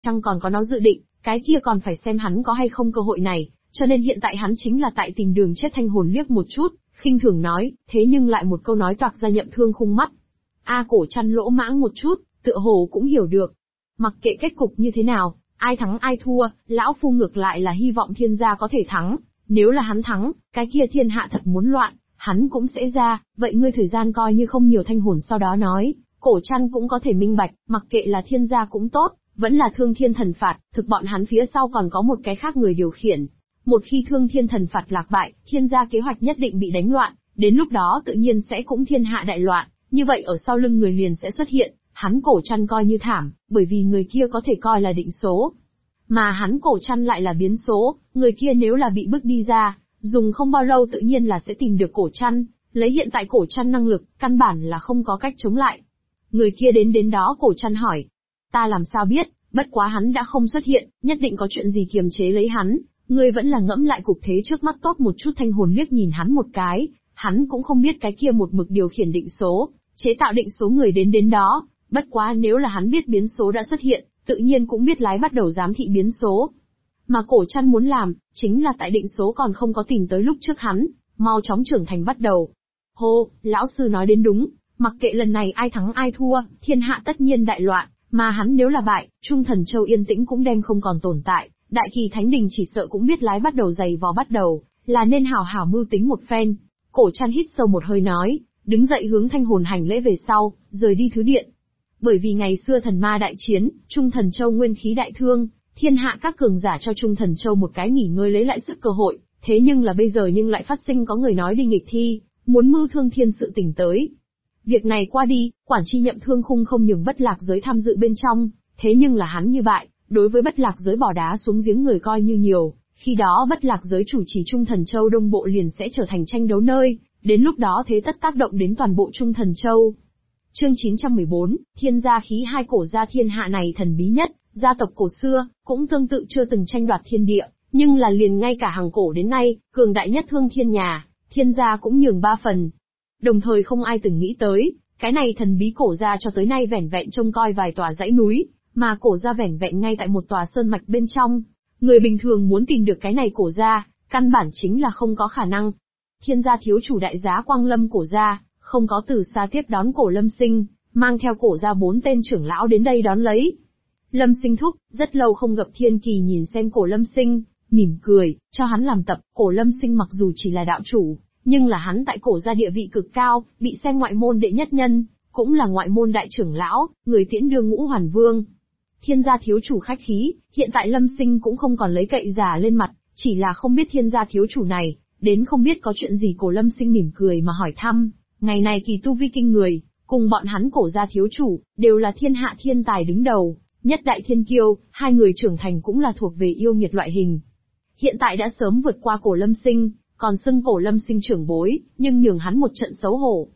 chăng còn có nó dự định, cái kia còn phải xem hắn có hay không cơ hội này, cho nên hiện tại hắn chính là tại tìm đường chết. Thanh hồn liếc một chút, khinh thường nói, thế nhưng lại một câu nói toạc ra Nhậm Thương Khung mắt. Cổ Trăn lỗ mãng một chút, tựa hồ cũng hiểu được. Mặc kệ kết cục như thế nào, ai thắng ai thua, lão phu ngược lại là hy vọng Thiên gia có thể thắng. Nếu là hắn thắng, cái kia thiên hạ thật muốn loạn, hắn cũng sẽ ra, vậy ngươi thời gian coi như không nhiều. Thanh hồn sau đó nói, Cổ Trăn cũng có thể minh bạch, mặc kệ là Thiên gia cũng tốt, vẫn là Thương Thiên Thần Phạt, thực bọn hắn phía sau còn có một cái khác người điều khiển. Một khi Thương Thiên Thần Phạt lạc bại, Thiên gia kế hoạch nhất định bị đánh loạn, đến lúc đó tự nhiên sẽ cũng thiên hạ đại loạn, như vậy ở sau lưng người liền sẽ xuất hiện, hắn Cổ Trăn coi như thảm, bởi vì người kia có thể coi là định số. Mà hắn Cổ Trăn lại là biến số, người kia nếu là bị bức đi ra, dùng không bao lâu tự nhiên là sẽ tìm được Cổ Trăn, lấy hiện tại Cổ Trăn năng lực, căn bản là không có cách chống lại. Người kia đến đó Cổ Trăn hỏi, ta làm sao biết, bất quá hắn đã không xuất hiện, nhất định có chuyện gì kiềm chế lấy hắn, ngươi vẫn là ngẫm lại cục thế trước mắt tốt một chút. Thanh hồn liếc nhìn hắn một cái, hắn cũng không biết cái kia một mực điều khiển định số, chế tạo định số người đến đó, bất quá nếu là hắn biết biến số đã xuất hiện, tự nhiên cũng biết lái bắt đầu giám thị biến số. Mà Cổ Trăn muốn làm, chính là tại định số còn không có tìm tới lúc trước hắn, mau chóng trưởng thành bắt đầu. Hô, lão sư nói đến đúng, mặc kệ lần này ai thắng ai thua, thiên hạ tất nhiên đại loạn, mà hắn nếu là bại, Trung Thần Châu yên tĩnh cũng đem không còn tồn tại, Đại Kỳ Thánh Đình chỉ sợ cũng biết lái bắt đầu giày vò bắt đầu, là nên hảo hảo mưu tính một phen. Cổ Trăn hít sâu một hơi nói, đứng dậy hướng Thanh hồn hành lễ về sau, rời đi thứ điện. Bởi vì ngày xưa thần ma đại chiến, Trung Thần Châu nguyên khí đại thương, thiên hạ các cường giả cho Trung Thần Châu một cái nghỉ ngơi lấy lại sức cơ hội, thế nhưng là bây giờ lại phát sinh có người nói đi nghịch thi, muốn mưu thương thiên sự tình tới. Việc này qua đi, quản chi Nhậm Thương Khung không nhường Bất Lạc Giới tham dự bên trong, thế nhưng là hắn như vậy, đối với Bất Lạc Giới bỏ đá xuống giếng người coi như nhiều, khi đó Bất Lạc Giới chủ trì Trung Thần Châu Đông Bộ liền sẽ trở thành tranh đấu nơi, đến lúc đó thế tất tác động đến toàn bộ Trung Thần Châu. Chương 914, Thiên gia khí. Hai cổ gia thiên hạ này thần bí nhất, gia tộc cổ xưa, cũng tương tự chưa từng tranh đoạt thiên địa, nhưng là liền ngay cả hàng cổ đến nay, cường đại nhất Thương Thiên nhà, Thiên gia cũng nhường 3 phần. Đồng thời không ai từng nghĩ tới, cái này thần bí cổ gia cho tới nay vẻn vẹn trông coi vài tòa dãy núi, mà cổ gia vẻn vẹn ngay tại một tòa sơn mạch bên trong. Người bình thường muốn tìm được cái này cổ gia, căn bản chính là không có khả năng. Thiên gia thiếu chủ đại giá Quang Lâm cổ gia, không có từ xa tiếp đón Cổ Lâm Sinh, mang theo cổ gia 4 tên trưởng lão đến đây đón lấy. Lâm Sinh thúc, rất lâu không gặp. Thiên Kỳ nhìn xem Cổ Lâm Sinh, mỉm cười, cho hắn làm tập. Cổ Lâm Sinh mặc dù chỉ là đạo chủ, nhưng là hắn tại cổ gia địa vị cực cao, bị xem ngoại môn đệ nhất nhân, cũng là ngoại môn đại trưởng lão, người tiễn đưa Ngũ Hoàn Vương. Thiên gia thiếu chủ khách khí, hiện tại Lâm Sinh cũng không còn lấy cậy giả lên mặt, chỉ là không biết thiên gia thiếu chủ này, đến không biết có chuyện gì. Cổ Lâm Sinh mỉm cười mà hỏi thăm, ngày này kỳ tu vi kinh người, cùng bọn hắn cổ gia thiếu chủ, đều là thiên hạ thiên tài đứng đầu, nhất đại thiên kiêu, hai người trưởng thành cũng là thuộc về yêu nghiệt loại hình. Hiện tại đã sớm vượt qua Cổ Lâm Sinh, còn xưng Cổ Lâm Sinh trưởng bối, nhưng nhường hắn một trận xấu hổ.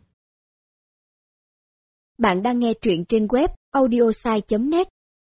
Bạn đang nghe truyện trên web audiosai.net.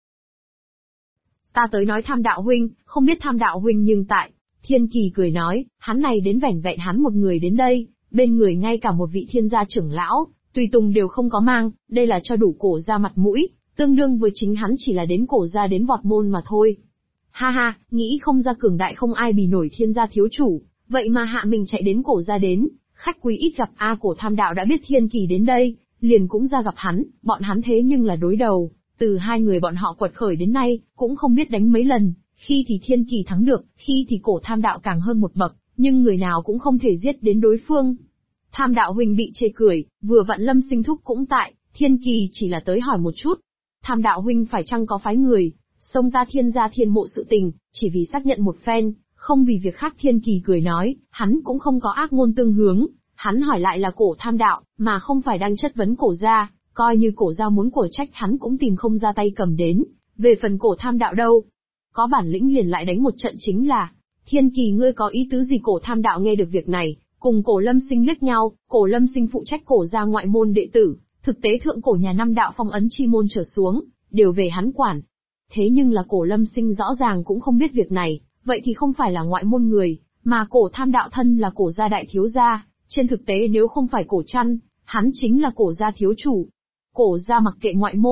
Ta tới nói Tham đạo huynh, không biết Tham đạo huynh nhưng tại. Thiên Kỳ cười nói, hắn này đến vẻn vẹn hắn một người đến đây, bên người ngay cả một vị thiên gia trưởng lão, tùy tùng đều không có mang, đây là cho đủ cổ gia mặt mũi, tương đương với chính hắn chỉ là đến cổ gia đến vọt môn mà thôi. Ha ha, nghĩ không ra cường đại không ai bì nổi thiên gia thiếu chủ, vậy mà hạ mình chạy đến cổ gia đến, khách quý ít gặp. Cổ Tham đạo đã biết Thiên Kỳ đến đây, liền cũng ra gặp hắn, bọn hắn thế nhưng là đối đầu, từ hai người bọn họ quật khởi đến nay, cũng không biết đánh mấy lần, khi thì Thiên Kỳ thắng được, khi thì Cổ Tham đạo càng hơn một bậc, nhưng người nào cũng không thể giết đến đối phương. Tham đạo huynh bị chê cười, vừa vặn Lâm Sinh thúc cũng tại, Thiên Kỳ chỉ là tới hỏi một chút. Tham đạo huynh phải chăng có phái người, xông ta thiên gia thiên mộ sự tình, chỉ vì xác nhận một phen, không vì việc khác. Thiên Kỳ cười nói, hắn cũng không có ác ngôn tương hướng, hắn hỏi lại là Cổ Tham đạo, mà không phải đang chất vấn cổ gia, coi như cổ gia muốn của trách hắn cũng tìm không ra tay cầm đến, về phần Cổ Tham đạo đâu. Có bản lĩnh liền lại đánh một trận chính là. Thiên Kỳ ngươi có ý tứ gì? Cổ Tham đạo nghe được việc này, cùng Cổ Lâm Sinh liếc nhau. Cổ Lâm Sinh phụ trách cổ gia ngoại môn đệ tử, thực tế thượng cổ nhà năm đạo phong ấn chi môn trở xuống, đều về hắn quản. Thế nhưng là Cổ Lâm Sinh rõ ràng cũng không biết việc này, vậy thì không phải là ngoại môn người, mà Cổ Tham đạo thân là cổ gia đại thiếu gia, trên thực tế nếu không phải Cổ Trăn, hắn chính là cổ gia thiếu chủ. Cổ gia mặc kệ ngoại môn,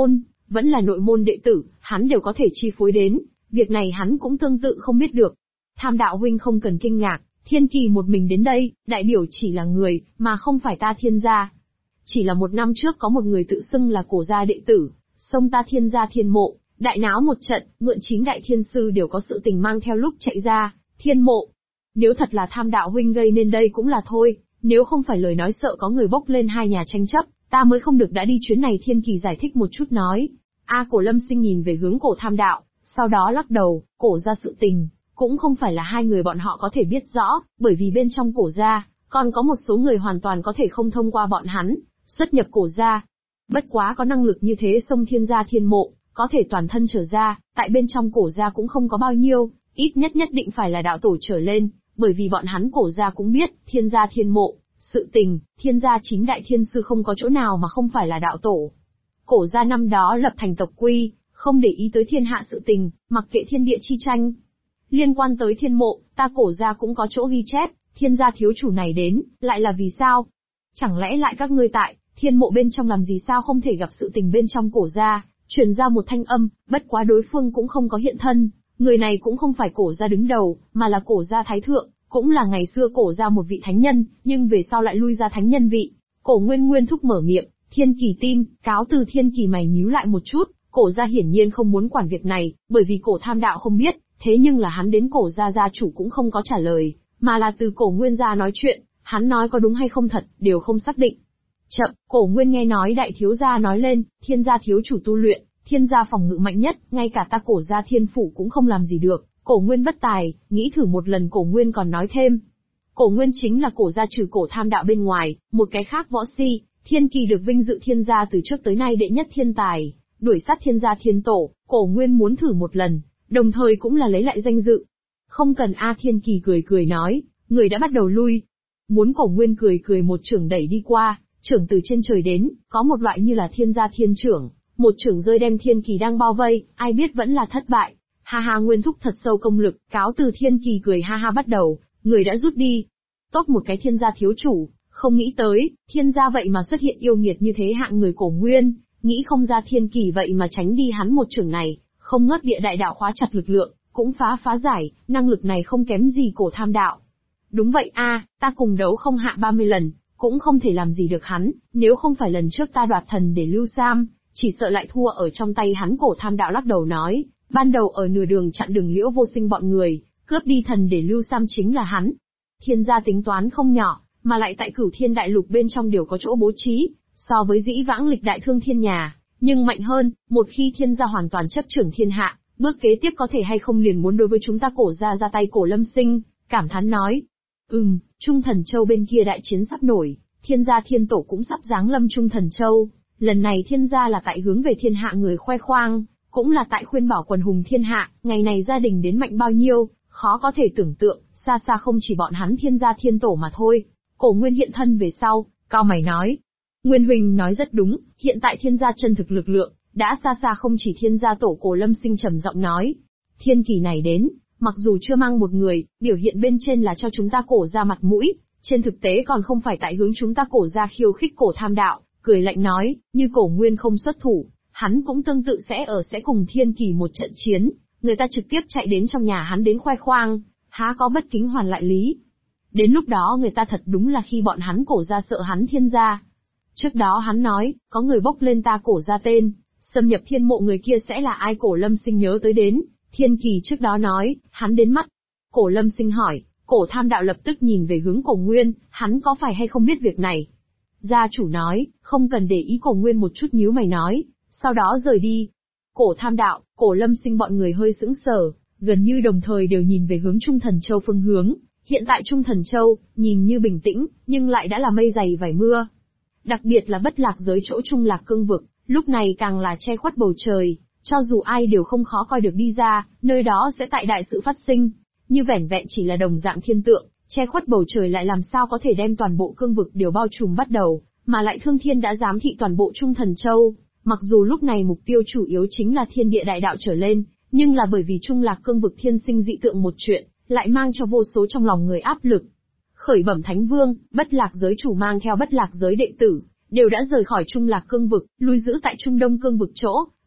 vẫn là nội môn đệ tử, hắn đều có thể chi phối đến, việc này hắn cũng tương tự không biết được. Tham đạo huynh không cần kinh ngạc, Thiên Kỳ một mình đến đây, đại biểu chỉ là người, mà không phải ta Thiên gia. Chỉ là một năm trước có một người tự xưng là cổ gia đệ tử, xông ta Thiên gia Thiên mộ, đại náo một trận, mượn 9 đại thiên sư đều có sự tình mang theo lúc chạy ra, Thiên mộ. Nếu thật là Tham đạo huynh gây nên đây cũng là thôi, nếu không phải lời nói sợ có người bốc lên hai nhà tranh chấp, ta mới không được đã đi chuyến này. Thiên Kỳ giải thích một chút nói. Cổ Lâm Sinh nhìn về hướng cổ Tham đạo, sau đó lắc đầu, cổ gia sự tình, cũng không phải là hai người bọn họ có thể biết rõ, bởi vì bên trong cổ gia, còn có một số người hoàn toàn có thể không thông qua bọn hắn, xuất nhập cổ gia. Bất quá có năng lực như thế xông Thiên gia Thiên mộ, có thể toàn thân trở ra, tại bên trong cổ gia cũng không có bao nhiêu, ít nhất định phải là đạo tổ trở lên, bởi vì bọn hắn cổ gia cũng biết, Thiên gia Thiên mộ, sự tình, Thiên gia 9 đại thiên sư không có chỗ nào mà không phải là đạo tổ. Cổ gia năm đó lập thành tộc quy, không để ý tới thiên hạ sự tình, mặc kệ thiên địa chi tranh. Liên quan tới Thiên mộ, ta cổ gia cũng có chỗ ghi chép, Thiên gia thiếu chủ này đến, lại là vì sao? Chẳng lẽ lại các ngươi tại Thiên mộ bên trong làm gì sao không thể gặp sự tình bên trong cổ gia? Truyền ra một thanh âm, bất quá đối phương cũng không có hiện thân, người này cũng không phải cổ gia đứng đầu, mà là cổ gia thái thượng, cũng là ngày xưa cổ gia một vị thánh nhân, nhưng về sau lại lui ra thánh nhân vị. Cổ Nguyên thúc mở miệng, Thiên Kỳ tin, cáo từ. Thiên Kỳ mày nhíu lại một chút, cổ gia hiển nhiên không muốn quản việc này, bởi vì cổ Tham đạo không biết, thế nhưng là hắn đến cổ gia gia chủ cũng không có trả lời, mà là từ cổ Nguyên gia nói chuyện, hắn nói có đúng hay không thật, đều không xác định. Chậm, cổ Nguyên nghe nói đại thiếu gia nói lên, Thiên gia thiếu chủ tu luyện, Thiên gia phòng ngự mạnh nhất, ngay cả ta cổ gia Thiên phủ cũng không làm gì được. Cổ Nguyên bất tài, nghĩ thử một lần. Cổ Nguyên còn nói thêm, cổ Nguyên chính là cổ gia trừ cổ Tham đạo bên ngoài, một cái khác võ si. Thiên Kỳ được vinh dự Thiên gia từ trước tới nay đệ nhất thiên tài, đuổi sát Thiên gia Thiên tổ. Cổ Nguyên muốn thử một lần, đồng thời cũng là lấy lại danh dự. Không cần Thiên Kỳ cười nói, người đã bắt đầu lui. Muốn. Cổ Nguyên cười một chưởng đẩy đi qua, chưởng từ trên trời đến, có một loại như là Thiên gia Thiên chưởng, một chưởng rơi đem Thiên Kỳ đang bao vây, ai biết vẫn là thất bại. Ha Nguyên thúc thật sâu công lực, cáo từ. Thiên Kỳ cười ha bắt đầu, người đã rút đi. Tốt một cái Thiên gia thiếu chủ, không nghĩ tới, Thiên gia vậy mà xuất hiện yêu nghiệt như thế. Hạng người Cổ Nguyên, nghĩ không ra Thiên Kỳ vậy mà tránh đi hắn một chưởng này, không ngớt địa đại đạo khóa chặt lực lượng, cũng phá giải, năng lực này không kém gì cổ Tham đạo. Đúng vậy ta cùng đấu không hạ 30 lần, cũng không thể làm gì được hắn, nếu không phải lần trước ta đoạt thần để Lưu Sam, chỉ sợ lại thua ở trong tay hắn. Cổ Tham đạo lắc đầu nói, ban đầu ở nửa đường chặn đường Liễu Vô Sinh bọn người, cướp đi thần để Lưu Sam chính là hắn. Thiên gia tính toán không nhỏ, mà lại tại Cửu Thiên đại lục bên trong đều có chỗ bố trí, so với dĩ vãng lịch đại thương thiên nhà, nhưng mạnh hơn. Một khi Thiên gia hoàn toàn chấp trưởng thiên hạ, bước kế tiếp có thể hay không liền muốn đối với chúng ta cổ gia ra tay. Cổ Lâm Sinh cảm thán nói, Trung Thần Châu bên kia đại chiến sắp nổi, Thiên gia Thiên tổ cũng sắp giáng lâm Trung Thần Châu. Lần này Thiên gia là tại hướng về thiên hạ người khoe khoang, cũng là tại khuyên bảo quần hùng thiên hạ, ngày này gia đình đến mạnh bao nhiêu, khó có thể tưởng tượng, xa xa không chỉ bọn hắn Thiên gia Thiên tổ mà thôi. Cổ Nguyên hiện thân về sau, cao mày nói, Nguyên huynh nói rất đúng, hiện tại Thiên gia chân thực lực lượng, đã xa xa không chỉ Thiên gia tổ. Cổ Lâm Sinh trầm giọng nói, Thiên Kỳ này đến, mặc dù chưa mang một người, biểu hiện bên trên là cho chúng ta cổ gia mặt mũi, trên thực tế còn không phải tại hướng chúng ta cổ gia khiêu khích. Cổ Tham đạo cười lạnh nói, như Cổ Nguyên không xuất thủ, hắn cũng tương tự sẽ cùng Thiên Kỳ một trận chiến, người ta trực tiếp chạy đến trong nhà hắn đến khoe khoang, há có bất kính hoàn lại lý. Đến lúc đó người ta thật đúng là khi bọn hắn cổ gia sợ hắn Thiên gia. Trước đó hắn nói, có người bốc lên ta cổ gia tên, xâm nhập Thiên mộ, người kia sẽ là ai? Cổ Lâm Sinh nhớ tới đến, Thiên Kỳ trước đó nói, hắn đến mắt. Cổ Lâm Sinh hỏi, Cổ Tham đạo lập tức nhìn về hướng Cổ Nguyên, hắn có phải hay không biết việc này? Gia chủ nói, không cần để ý. Cổ Nguyên một chút nhíu mày nói, sau đó rời đi. Cổ Tham đạo, Cổ Lâm Sinh bọn người hơi sững sờ, gần như đồng thời đều nhìn về hướng Trung Thần Châu phương hướng. Hiện tại Trung Thần Châu, nhìn như bình tĩnh, nhưng lại đã là mây dày vảy mưa. Đặc biệt là Bất Lạc giới chỗ Trung Lạc cương vực, lúc này càng là che khuất bầu trời, cho dù ai đều không khó coi được đi ra, nơi đó sẽ tại đại sự phát sinh. Như vẻn vẹn chỉ là đồng dạng thiên tượng, che khuất bầu trời lại làm sao có thể đem toàn bộ cương vực đều bao trùm bắt đầu, mà lại Thương Thiên đã giám thị toàn bộ Trung Thần Châu. Mặc dù lúc này mục tiêu chủ yếu chính là thiên địa đại đạo trở lên, nhưng là bởi vì Trung Lạc cương vực thiên sinh dị tượng một chuyện, lại mang cho vô số trong lòng người áp lực. Khởi bẩm Thánh Vương, Bất Lạc giới chủ mang theo Bất Lạc giới đệ tử, đều đã rời khỏi Trung Lạc cương vực, lui giữ tại Trung Đông cương vực chỗ,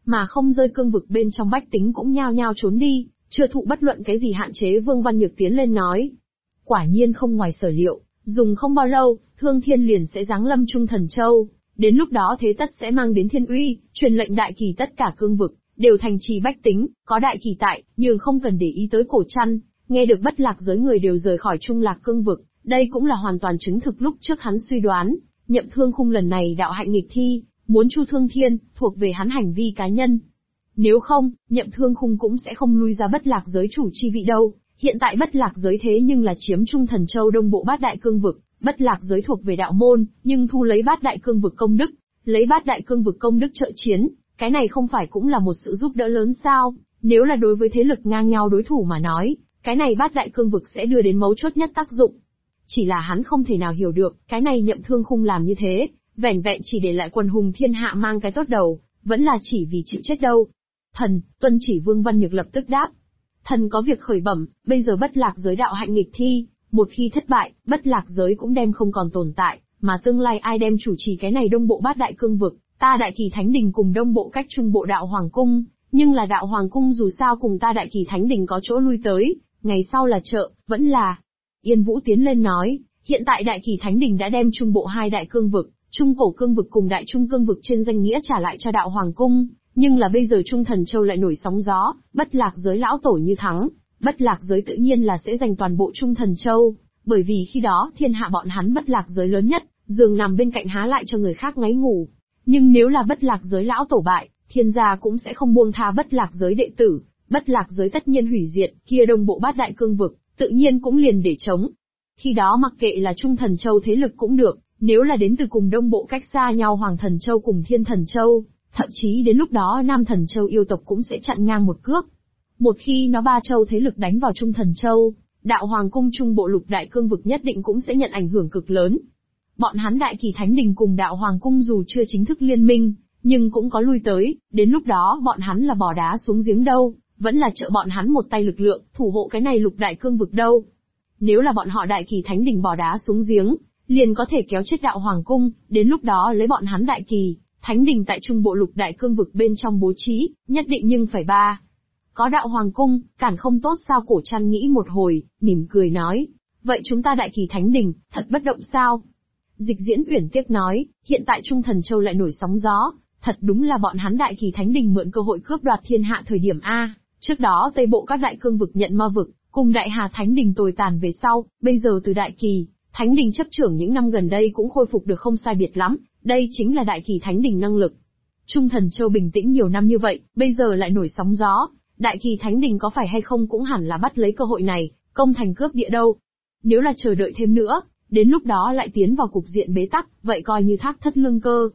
mà không rơi cương vực bên trong bách tính cũng nhao nhao trốn đi, chưa thụ bất luận cái gì hạn chế. Vương Văn Nhược tiến lên nói. Quả nhiên không ngoài sở liệu, dùng không bao lâu, Thương Thiên liền sẽ giáng lâm Trung Thần Châu. Đến lúc đó thế tất sẽ mang đến thiên uy, truyền lệnh đại kỳ tất cả cương vực, đều thành trì bách tính, có đại kỳ tại, nhưng không cần để ý tới Cổ Trăn. Nghe được Bất Lạc giới người đều rời khỏi Trung Lạc cương vực, đây cũng là hoàn toàn chứng thực lúc trước hắn suy đoán. Nhậm Thương Khung lần này đạo hạnh nghịch thi, muốn chu Thương Thiên, thuộc về hắn hành vi cá nhân. Nếu không, Nhậm Thương Khung cũng sẽ không lui ra Bất Lạc giới chủ chi vị đâu. Hiện tại Bất Lạc giới thế nhưng là chiếm Trung Thần Châu đông bộ bát đại cương vực, Bất Lạc giới thuộc về đạo môn, nhưng thu lấy bát đại cương vực công đức, lấy bát đại cương vực công đức trợ chiến, cái này không phải cũng là một sự giúp đỡ lớn sao? Nếu là đối với thế lực ngang nhau đối thủ mà nói, cái này bát đại cương vực sẽ đưa đến mấu chốt nhất tác dụng. Chỉ là hắn không thể nào hiểu được, cái này Nhậm Thương Khung làm như thế, vẻn vẹn chỉ để lại quần hùng thiên hạ mang cái tốt đầu, vẫn là chỉ vì chịu chết đâu. Thần, tuân chỉ. Vương Văn Nhược lập tức đáp. Thần có việc khởi bẩm, bây giờ Bất Lạc giới đạo hạnh nghịch thi, một khi thất bại, Bất Lạc giới cũng đem không còn tồn tại, mà tương lai ai đem chủ trì cái này đông bộ bát đại cương vực, ta Đại Kỳ Thánh Đình cùng đông bộ cách trung bộ đạo Hoàng Cung, nhưng là đạo Hoàng Cung dù sao cùng ta Đại Kỳ Thánh Đình có chỗ lui tới, ngày sau là chợ, vẫn là. Yên Vũ tiến lên nói, hiện tại Đại Kỳ Thánh Đình đã đem trung bộ hai đại cương vực, trung cổ cương vực cùng đại trung cương vực trên danh nghĩa trả lại cho đạo Hoàng Cung, nhưng là bây giờ Trung Thần Châu lại nổi sóng gió, Bất Lạc giới lão tổ như thắng, Bất Lạc giới tự nhiên là sẽ giành toàn bộ Trung Thần Châu, bởi vì khi đó thiên hạ bọn hắn Bất Lạc giới lớn nhất, giường nằm bên cạnh há lại cho người khác ngáy ngủ. Nhưng nếu là Bất Lạc giới lão tổ bại, thiên gia cũng sẽ không buông tha Bất Lạc giới đệ tử, Bất Lạc giới tất nhiên hủy diệt, kia đông bộ bát đại cương vực, tự nhiên cũng liền để chống. Khi đó mặc kệ là Trung Thần Châu thế lực cũng được, nếu là đến từ cùng đông bộ cách xa nhau Hoàng Thần Châu cùng Thiên Thần Châu, thậm chí đến lúc đó Nam Thần Châu yêu tộc cũng sẽ chặn ngang một cước. Một khi nó ba châu thế lực đánh vào Trung Thần Châu, đạo Hoàng Cung trung bộ lục đại cương vực nhất định cũng sẽ nhận ảnh hưởng cực lớn. Bọn hắn Đại Kỳ Thánh Đình cùng đạo Hoàng Cung dù chưa chính thức liên minh, nhưng cũng có lui tới, đến lúc đó bọn hắn là bỏ đá xuống giếng đâu, vẫn là trợ bọn hắn một tay lực lượng, thủ hộ cái này lục đại cương vực đâu. Nếu là bọn họ Đại Kỳ Thánh Đình bỏ đá xuống giếng, liền có thể kéo chết đạo Hoàng Cung, đến lúc đó lấy bọn hắn Đại Kỳ Thánh Đình tại trung bộ lục đại cương vực bên trong bố trí, nhất định nhưng phải ba. Có đạo Hoàng Cung, cản không tốt sao? Cổ Trăn nghĩ một hồi, mỉm cười nói, vậy chúng ta Đại Kỳ Thánh Đình, thật bất động sao? Dịch Diễn Uyển tiếc nói, hiện tại Trung Thần Châu lại nổi sóng gió, thật đúng là bọn hắn Đại Kỳ Thánh Đình mượn cơ hội cướp đoạt thiên hạ thời điểm A, trước đó Tây Bộ các đại cương vực nhận ma vực, cùng Đại Hà Thánh Đình tồi tàn về sau, bây giờ từ Đại Kỳ Thánh Đình chấp trưởng những năm gần đây cũng khôi phục được không sai biệt lắm, đây chính là Đại Kỳ Thánh Đình năng lực. Trung Thần Châu bình tĩnh nhiều năm như vậy, bây giờ lại nổi sóng gió, Đại Kỳ Thánh Đình có phải hay không cũng hẳn là bắt lấy cơ hội này, công thành cướp địa đâu. Nếu là chờ đợi thêm nữa, đến lúc đó lại tiến vào cục diện bế tắc, vậy coi như thác thất lương cơ.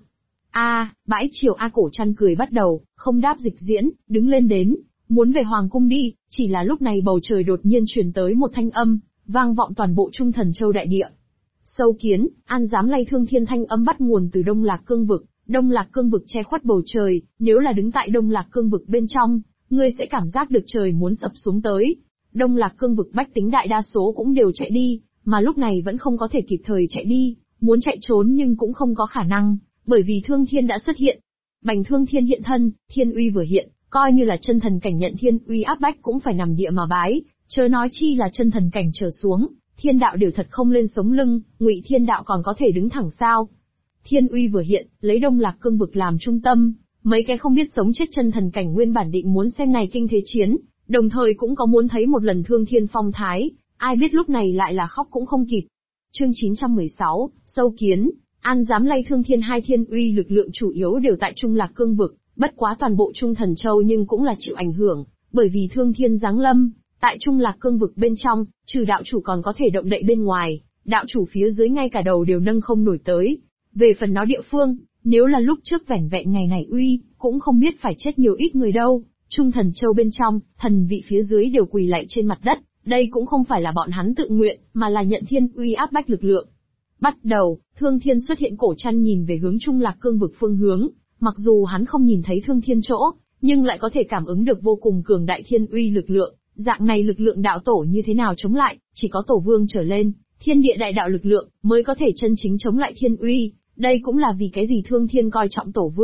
Bãi triều Cổ Trăn cười bắt đầu, không đáp Dịch Diễn, đứng lên đến, muốn về Hoàng Cung đi, chỉ là lúc này bầu trời đột nhiên truyền tới một thanh âm, vang vọng toàn bộ Trung Thần Châu đại địa. Sâu kiến, an dám lay Thương Thiên. Thanh âm bắt nguồn từ Đông Lạc cương vực, Đông Lạc cương vực che khuất bầu trời, nếu là đứng tại Đông Lạc cương vực bên trong, ngươi sẽ cảm giác được trời muốn sập xuống tới. Đông Lạc cương vực bách tính đại đa số cũng đều chạy đi, mà lúc này vẫn không có thể kịp thời chạy đi, muốn chạy trốn nhưng cũng không có khả năng, bởi vì Thương Thiên đã xuất hiện. Bành Thương Thiên hiện thân, thiên uy vừa hiện, coi như là chân thần cảnh nhận thiên uy áp bách cũng phải nằm địa mà bái, chớ nói chi là chân thần cảnh trở xuống, thiên đạo đều thật không lên sống lưng, Ngụy Thiên đạo còn có thể đứng thẳng sao? Thiên uy vừa hiện, lấy Đông Lạc cương vực làm trung tâm, mấy cái không biết sống chết chân thần cảnh nguyên bản định muốn xem này kinh thế chiến, đồng thời cũng có muốn thấy một lần Thương Thiên phong thái, ai biết lúc này lại là khóc cũng không kịp. Chương 916, Sâu Kiến, an dám lay Thương Thiên. Hai thiên uy lực lượng chủ yếu đều tại Trung Lạc cương vực, bất quá toàn bộ Trung Thần Châu nhưng cũng là chịu ảnh hưởng, bởi vì Thương Thiên giáng lâm, tại Trung Lạc cương vực bên trong, trừ đạo chủ còn có thể động đậy bên ngoài, đạo chủ phía dưới ngay cả đầu đều nâng không nổi tới. Về phần nó địa phương, nếu là lúc trước vẻn vẹn ngày này uy, cũng không biết phải chết nhiều ít người đâu. Trung Thần Châu bên trong, thần vị phía dưới đều quỳ lạy trên mặt đất, đây cũng không phải là bọn hắn tự nguyện, mà là nhận thiên uy áp bách lực lượng. Bắt đầu, Thương Thiên xuất hiện. Cổ Trăn nhìn về hướng Trung Lạc cương vực phương hướng, mặc dù hắn không nhìn thấy Thương Thiên chỗ, nhưng lại có thể cảm ứng được vô cùng cường đại thiên uy lực lượng. Dạng này lực lượng đạo tổ như thế nào chống lại, chỉ có tổ vương trở lên, thiên địa đại đạo lực lượng, mới có thể chân chính chống lại thiên uy. Đây cũng là vì cái gì Thương Thiên coi trọng tổ vương,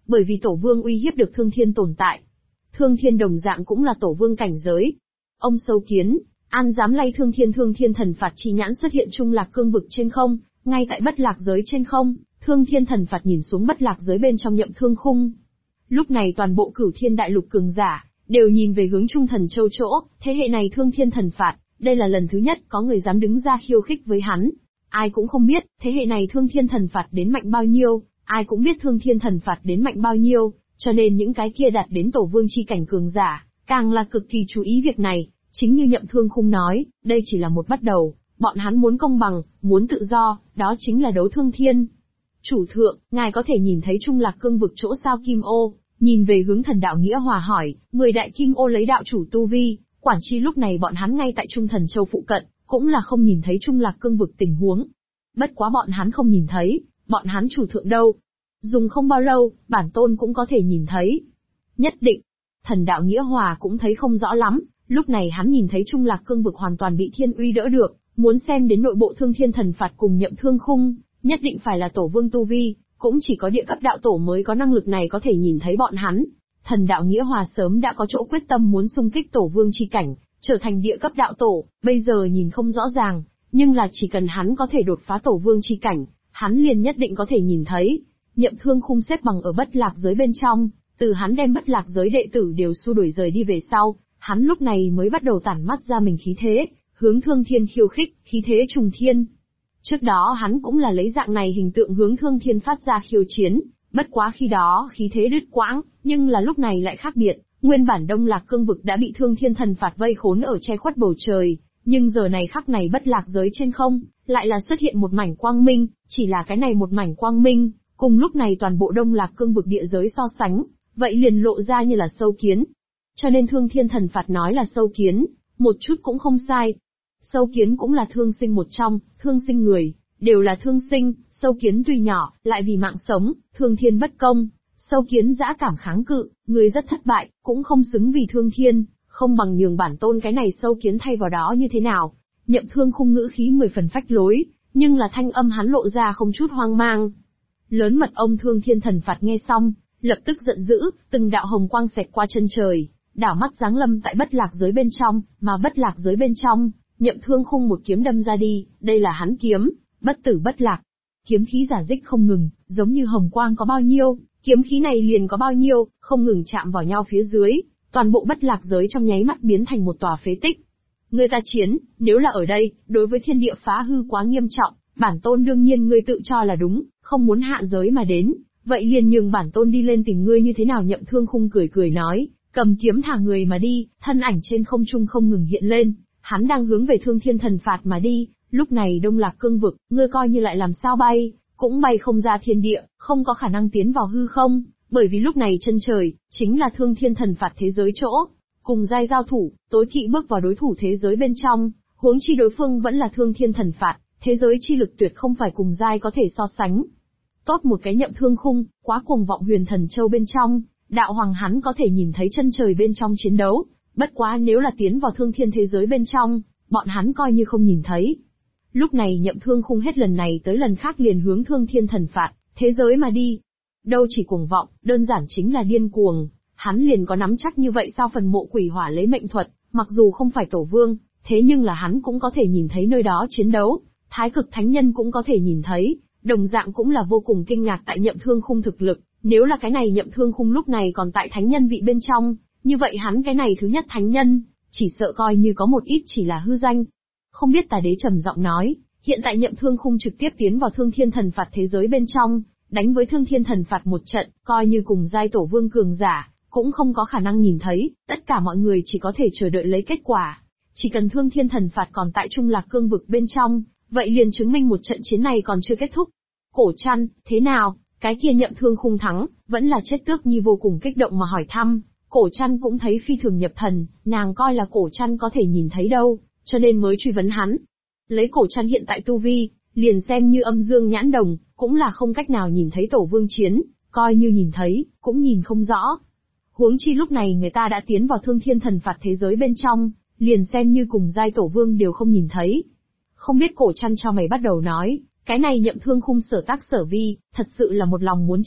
bởi vì tổ vương uy hiếp được Thương Thiên tồn tại. Thương Thiên đồng dạng cũng là tổ vương cảnh giới. Ông sâu kiến, an dám lay Thương Thiên thần phạt chi nhãn xuất hiện trung lạc cương vực trên không, ngay tại bất lạc giới trên không, Thương Thiên thần phạt nhìn xuống bất lạc giới bên trong Nhậm Thương Khung. Lúc này toàn bộ Cửu Thiên đại lục cường giả đều nhìn về hướng Trung Thần Châu chỗ, thế hệ này Thương Thiên thần phạt, đây là lần thứ nhất có người dám đứng ra khiêu khích với hắn. Ai cũng không biết, thế hệ này Thương Thiên thần phạt đến mạnh bao nhiêu, ai cũng biết Thương Thiên thần phạt đến mạnh bao nhiêu, cho nên những cái kia đạt đến tổ vương chi cảnh cường giả, càng là cực kỳ chú ý việc này. Chính như Nhậm Thương Khung nói, đây chỉ là một bắt đầu, bọn hắn muốn công bằng, muốn tự do, đó chính là đấu thương thiên. Chủ thượng, ngài có thể nhìn thấy trung lạc cương vực chỗ sao Kim Ô, nhìn về hướng Thần Đạo Nghĩa Hòa hỏi, 10 đại Kim Ô lấy đạo chủ tu vi, quản chi lúc này bọn hắn ngay tại Trung Thần Châu phụ cận, cũng là không nhìn thấy trung lạc cương vực tình huống. Bất quá bọn hắn không nhìn thấy, bọn hắn chủ thượng đâu? Dùng không bao lâu, bản tôn cũng có thể nhìn thấy. Nhất định, Thần Đạo Nghĩa Hòa cũng thấy không rõ lắm, lúc này hắn nhìn thấy trung lạc cương vực hoàn toàn bị thiên uy đỡ được, muốn xem đến nội bộ Thương Thiên thần phạt cùng Nhậm Thương Khung, nhất định phải là tổ vương tu vi, cũng chỉ có địa cấp đạo tổ mới có năng lực này có thể nhìn thấy bọn hắn. Thần Đạo Nghĩa Hòa sớm đã có chỗ quyết tâm muốn xung kích tổ vương chi cảnh, trở thành địa cấp đạo tổ, bây giờ nhìn không rõ ràng, nhưng là chỉ cần hắn có thể đột phá tổ vương chi cảnh, hắn liền nhất định có thể nhìn thấy. Nhậm Thương Khung xếp bằng ở bất lạc giới bên trong, từ hắn đem bất lạc giới đệ tử đều xua đuổi rời đi về sau, hắn lúc này mới bắt đầu tản mắt ra mình khí thế, hướng Thương Thiên khiêu khích, khí thế trùng thiên. Trước đó hắn cũng là lấy dạng này hình tượng hướng Thương Thiên phát ra khiêu chiến, bất quá khi đó khí thế đứt quãng, nhưng là lúc này lại khác biệt, nguyên bản Đông Lạc cương vực đã bị Thương Thiên thần phạt vây khốn ở che khuất bầu trời, nhưng giờ này khắc này bất lạc giới trên không, lại là xuất hiện một mảnh quang minh, chỉ là cái này một mảnh quang minh, cùng lúc này toàn bộ Đông Lạc cương vực địa giới so sánh, vậy liền lộ ra như là sâu kiến. Cho nên Thương Thiên thần phạt nói là sâu kiến, một chút cũng không sai. Sâu kiến cũng là thương sinh một trong, thương sinh người, đều là thương sinh, sâu kiến tuy nhỏ, lại vì mạng sống, Thương Thiên bất công, sâu kiến dã cảm kháng cự, người rất thất bại, cũng không xứng vì Thương Thiên, không bằng nhường bản tôn cái này sâu kiến thay vào đó như thế nào. Nhậm Thương Khung ngữ khí 10 phần phách lối, nhưng là thanh âm hắn lộ ra không chút hoang mang. Lớn mật ông Thương Thiên thần phạt nghe xong, lập tức giận dữ, từng đạo hồng quang xẹt qua chân trời, đảo mắt giáng lâm tại bất lạc giới bên trong, mà bất lạc giới bên trong, Nhậm Thương Khung một kiếm đâm ra đi, đây là hắn kiếm, bất tử bất lạc. Kiếm khí giả dích không ngừng, giống như hồng quang có bao nhiêu, kiếm khí này liền có bao nhiêu, không ngừng chạm vào nhau phía dưới, toàn bộ bất lạc giới trong nháy mắt biến thành một tòa phế tích. Người ta chiến, nếu là ở đây, đối với thiên địa phá hư quá nghiêm trọng, bản tôn đương nhiên ngươi tự cho là đúng, không muốn hạ giới mà đến, vậy liền nhường bản tôn đi lên tìm ngươi như thế nào. Nhậm Thương Khung cười cười nói, cầm kiếm thả người mà đi, thân ảnh trên không trung không ngừng hiện lên, hắn đang hướng về Thương Thiên thần phạt mà đi. Lúc này Đông Lạc cương vực, ngươi coi như lại làm sao bay, cũng bay không ra thiên địa, không có khả năng tiến vào hư không, bởi vì lúc này chân trời, chính là Thương Thiên thần phạt thế giới chỗ. Cùng giai giao thủ, tối kỵ bước vào đối thủ thế giới bên trong, huống chi đối phương vẫn là Thương Thiên thần phạt, thế giới chi lực tuyệt không phải cùng giai có thể so sánh. Tốt một cái Nhậm Thương Khung, quá cuồng vọng Huyền Thần Châu bên trong, đạo hoàng hắn có thể nhìn thấy chân trời bên trong chiến đấu, bất quá nếu là tiến vào Thương Thiên thế giới bên trong, bọn hắn coi như không nhìn thấy. Lúc này Nhậm Thương Khung hết lần này tới lần khác liền hướng Thương Thiên thần phạt, thế giới mà đi. Đâu chỉ cuồng vọng, đơn giản chính là điên cuồng, hắn liền có nắm chắc như vậy sao? Phần mộ quỷ hỏa lấy mệnh thuật, mặc dù không phải tổ vương, thế nhưng là hắn cũng có thể nhìn thấy nơi đó chiến đấu, Thái Cực Thánh Nhân cũng có thể nhìn thấy, đồng dạng cũng là vô cùng kinh ngạc tại Nhậm Thương Khung thực lực, nếu là cái này Nhậm Thương Khung lúc này còn tại Thánh Nhân vị bên trong, như vậy hắn cái này thứ nhất Thánh Nhân, chỉ sợ coi như có một ít chỉ là hư danh. Không biết Tà Đế trầm giọng nói, hiện tại Nhậm Thương Khung trực tiếp tiến vào Thương Thiên thần phạt thế giới bên trong, đánh với Thương Thiên thần phạt một trận, coi như cùng giai tổ vương cường giả, cũng không có khả năng nhìn thấy, tất cả mọi người chỉ có thể chờ đợi lấy kết quả. Chỉ cần Thương Thiên thần phạt còn tại Trung Lạc cương vực bên trong, vậy liền chứng minh một trận chiến này còn chưa kết thúc. Cổ Trăn, thế nào? Cái kia Nhậm Thương Khung thắng, vẫn là chết Tước Nhi vô cùng kích động mà hỏi thăm. Cổ Trăn cũng thấy phi thường nhập thần, nàng coi là Cổ Trăn có thể nhìn thấy đâu, cho nên mới truy vấn hắn. Lấy Cổ Trăn hiện tại tu vi, liền xem như âm dương nhãn đồng, cũng là không cách nào nhìn thấy tổ vương chiến, coi như nhìn thấy, cũng nhìn không rõ. Huống chi lúc này người ta đã tiến vào Thương Thiên thần phạt thế giới bên trong, liền xem như cùng giai tổ vương đều không nhìn thấy. Không biết Cổ Trăn cho mày bắt đầu nói, cái này Nhậm Thương Khung sở tác sở vi, thật sự là một lòng muốn chết,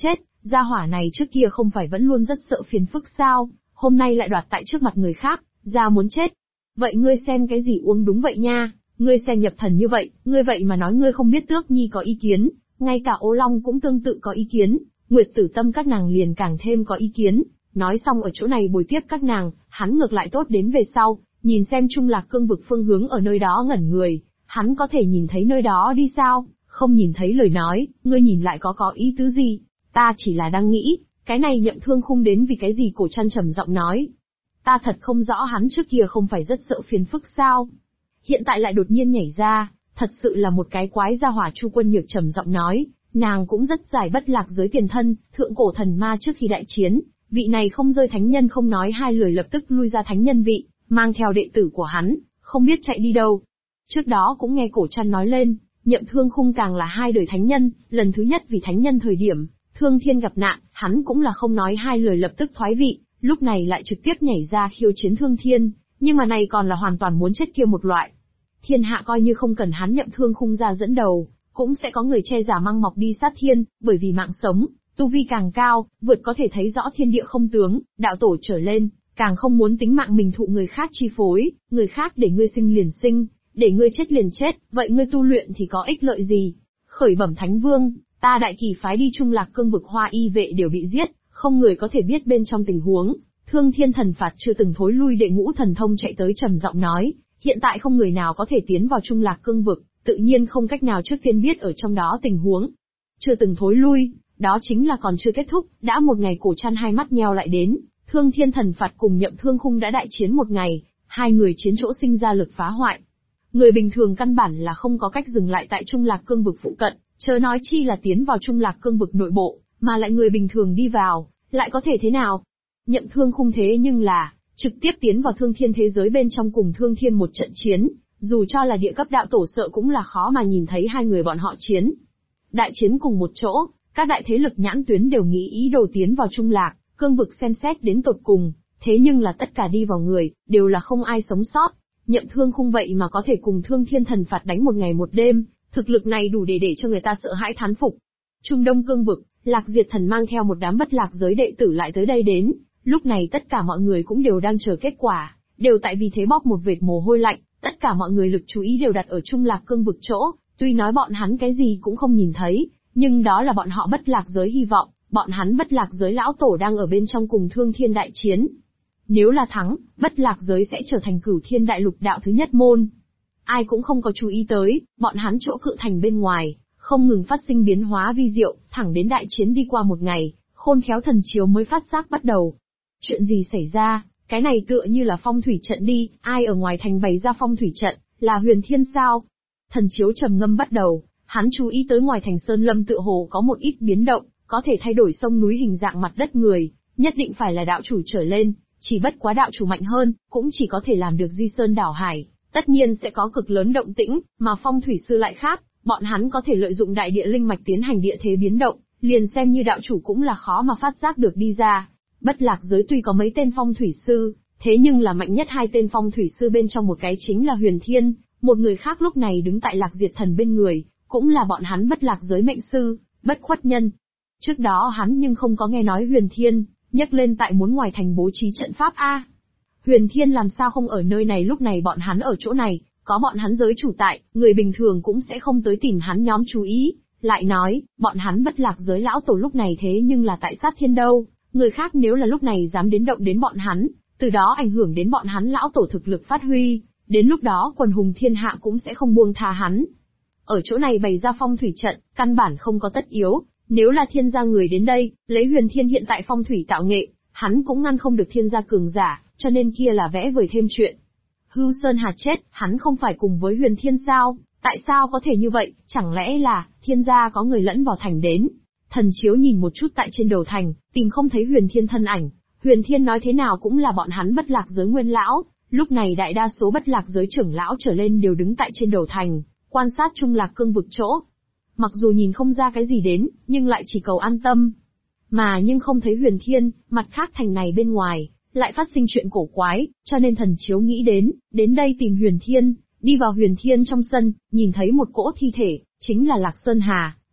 Gia hỏa này trước kia không phải vẫn luôn rất sợ phiền phức sao, hôm nay lại đoạt tại trước mặt người khác, ra muốn chết. Vậy ngươi xem cái gì uống đúng vậy nha, ngươi xem nhập thần như vậy, ngươi vậy mà nói ngươi không biết Tước Nhi có ý kiến, ngay cả Ô Long cũng tương tự có ý kiến, Nguyệt Tử Tâm các nàng liền càng thêm có ý kiến. Nói xong ở chỗ này bồi tiếp các nàng, hắn ngược lại tốt đến về sau, nhìn xem Trung Lạc Cương vực phương hướng ở nơi đó ngẩn người, hắn có thể nhìn thấy nơi đó đi sao, không nhìn thấy lời nói, ngươi nhìn lại có ý tứ gì, ta chỉ là đang nghĩ, cái này Nhậm Thương Khung đến vì cái gì? Cổ Trăn trầm giọng nói. Ta thật không rõ hắn trước kia không phải rất sợ phiền phức sao? Hiện tại lại đột nhiên nhảy ra, thật sự là một cái quái gia hỏa. Chu Quân Nhược trầm giọng nói, nàng cũng rất giải bất lạc giới tiền thân, thượng cổ thần ma trước khi đại chiến, vị này không rơi thánh nhân không nói hai lời lập tức lui ra thánh nhân vị, mang theo đệ tử của hắn, không biết chạy đi đâu. Trước đó cũng nghe Cổ Trăn nói lên, Nhậm Thương Khung càng là 2 đời thánh nhân, lần thứ nhất vì thánh nhân thời điểm, Thương Thiên gặp nạn, hắn cũng là không nói hai lời lập tức thoái vị, lúc này lại trực tiếp nhảy ra khiêu chiến Thương Thiên, nhưng mà này còn là hoàn toàn muốn chết kia một loại. Thiên hạ coi như không cần hắn Nhậm Thương Khung ra dẫn đầu, cũng sẽ có người che giả măng mọc đi sát thiên, bởi vì mạng sống, tu vi càng cao, vượt có thể thấy rõ thiên địa không tướng, đạo tổ trở lên, càng không muốn tính mạng mình thụ người khác chi phối, người khác để ngươi sinh liền sinh, để ngươi chết liền chết, vậy ngươi tu luyện thì có ích lợi gì? Khởi bẩm Thánh Vương, ta Đại Kỳ phái đi Trung Lạc Cương vực Hoa Y vệ đều bị giết, không người có thể biết bên trong tình huống. Thương Thiên thần phạt chưa từng thối lui. Đệ Ngũ thần thông chạy tới trầm giọng nói, hiện tại không người nào có thể tiến vào Trung Lạc Cương vực, tự nhiên không cách nào trước tiên biết ở trong đó tình huống. Chưa từng thối lui, đó chính là còn chưa kết thúc, đã một ngày. Cổ Trăn hai mắt nheo lại đến, Thương Thiên thần phạt cùng Nhậm Thương Khung đã đại chiến một ngày, 2 người chiến chỗ sinh ra lực phá hoại. Người bình thường căn bản là không có cách dừng lại tại Trung Lạc Cương vực phụ cận, chớ nói chi là tiến vào Trung Lạc Cương vực nội bộ, mà lại người bình thường đi vào, lại có thể thế nào? Nhậm Thương Khung thế nhưng là trực tiếp tiến vào Thương Thiên thế giới bên trong cùng Thương Thiên một trận chiến, dù cho là địa cấp đạo tổ sợ cũng là khó mà nhìn thấy 2 người bọn họ chiến. Đại chiến cùng một chỗ, các đại thế lực nhãn tuyến đều nghĩ ý đồ tiến vào Trung Lạc Cương vực xem xét đến tột cùng, thế nhưng là tất cả đi vào người, đều là không ai sống sót. Nhậm Thương Khung vậy mà có thể cùng Thương Thiên thần phạt đánh một ngày một đêm, thực lực này đủ để cho người ta sợ hãi thán phục. Trung Đông Cương vực, Lạc Diệt Thần mang theo một đám bất lạc giới đệ tử lại tới đây đến, lúc này tất cả mọi người cũng đều đang chờ kết quả, đều tại vì thế bóp một vệt mồ hôi lạnh, tất cả mọi người lực chú ý đều đặt ở Trung Lạc Cương vực chỗ, tuy nói bọn hắn cái gì cũng không nhìn thấy, nhưng đó là bọn họ bất lạc giới hy vọng, bọn hắn bất lạc giới lão tổ đang ở bên trong cùng Thương Thiên đại chiến. Nếu là thắng, bất lạc giới sẽ trở thành Cửu Thiên đại lục đạo thứ nhất môn. Ai cũng không có chú ý tới, bọn hắn chỗ cự thành bên ngoài, không ngừng phát sinh biến hóa vi diệu, thẳng đến đại chiến đi qua một ngày, khôn khéo thần chiếu mới phát giác bắt đầu. Chuyện gì xảy ra, cái này tựa như là phong thủy trận đi, ai ở ngoài thành bày ra phong thủy trận, là Huyền Thiên sao? Thần chiếu trầm ngâm bắt đầu, hắn chú ý tới ngoài thành Sơn Lâm tựa hồ có một ít biến động, có thể thay đổi sông núi hình dạng mặt đất người, nhất định phải là đạo chủ trở lên, chỉ bất quá đạo chủ mạnh hơn, cũng chỉ có thể làm được di sơn đảo hải, tất nhiên sẽ có cực lớn động tĩnh, mà phong thủy sư lại khác, bọn hắn có thể lợi dụng đại địa linh mạch tiến hành địa thế biến động, liền xem như đạo chủ cũng là khó mà phát giác được đi ra. Bất lạc giới tuy có mấy tên phong thủy sư, thế nhưng là mạnh nhất 2 tên phong thủy sư bên trong một cái chính là Huyền Thiên, một người khác lúc này đứng tại Lạc Diệt Thần bên người, cũng là bọn hắn bất lạc giới mệnh sư, Bất Khuất Nhân. Trước đó hắn nhưng không có nghe nói Huyền Thiên nhắc lên tại muốn ngoài thành bố trí trận pháp a. Huyền Thiên làm sao không ở nơi này? Lúc này bọn hắn ở chỗ này, có bọn hắn giới chủ tại, người bình thường cũng sẽ không tới tìm hắn nhóm chú ý. Lại nói, bọn hắn bất lạc giới lão tổ lúc này thế nhưng là tại sát thiên đâu, người khác nếu là lúc này dám đến động đến bọn hắn, từ đó ảnh hưởng đến bọn hắn lão tổ thực lực phát huy, đến lúc đó quần hùng thiên hạ cũng sẽ không buông tha hắn. Ở chỗ này bày ra phong thủy trận, căn bản không có tất yếu. Nếu là thiên gia người đến đây, lấy Huyền Thiên hiện tại phong thủy tạo nghệ, hắn cũng ngăn không được thiên gia cường giả, cho nên kia là vẽ vời thêm chuyện. Hưu Sơn Hà chết, hắn không phải cùng với Huyền Thiên sao? Tại sao có thể như vậy? Chẳng lẽ là thiên gia có người lẫn vào thành đến? Thần chiếu nhìn một chút tại trên đầu thành, tìm không thấy Huyền Thiên thân ảnh. Huyền Thiên nói thế nào cũng là bọn hắn bất lạc giới nguyên lão, lúc này đại đa số bất lạc giới trưởng lão trở lên đều đứng tại trên đầu thành, quan sát Trung Lạc Cương vực chỗ. Mặc dù nhìn không ra cái gì đến, nhưng lại chỉ cầu an tâm. Mà nhưng không thấy Huyền Thiên, mặt khác thành này bên ngoài, lại phát sinh chuyện cổ quái, cho nên thần chiếu nghĩ đến đây tìm Huyền Thiên, đi vào Huyền Thiên trong sân, nhìn thấy một cỗ thi thể, chính là Lạc Sơn Hà,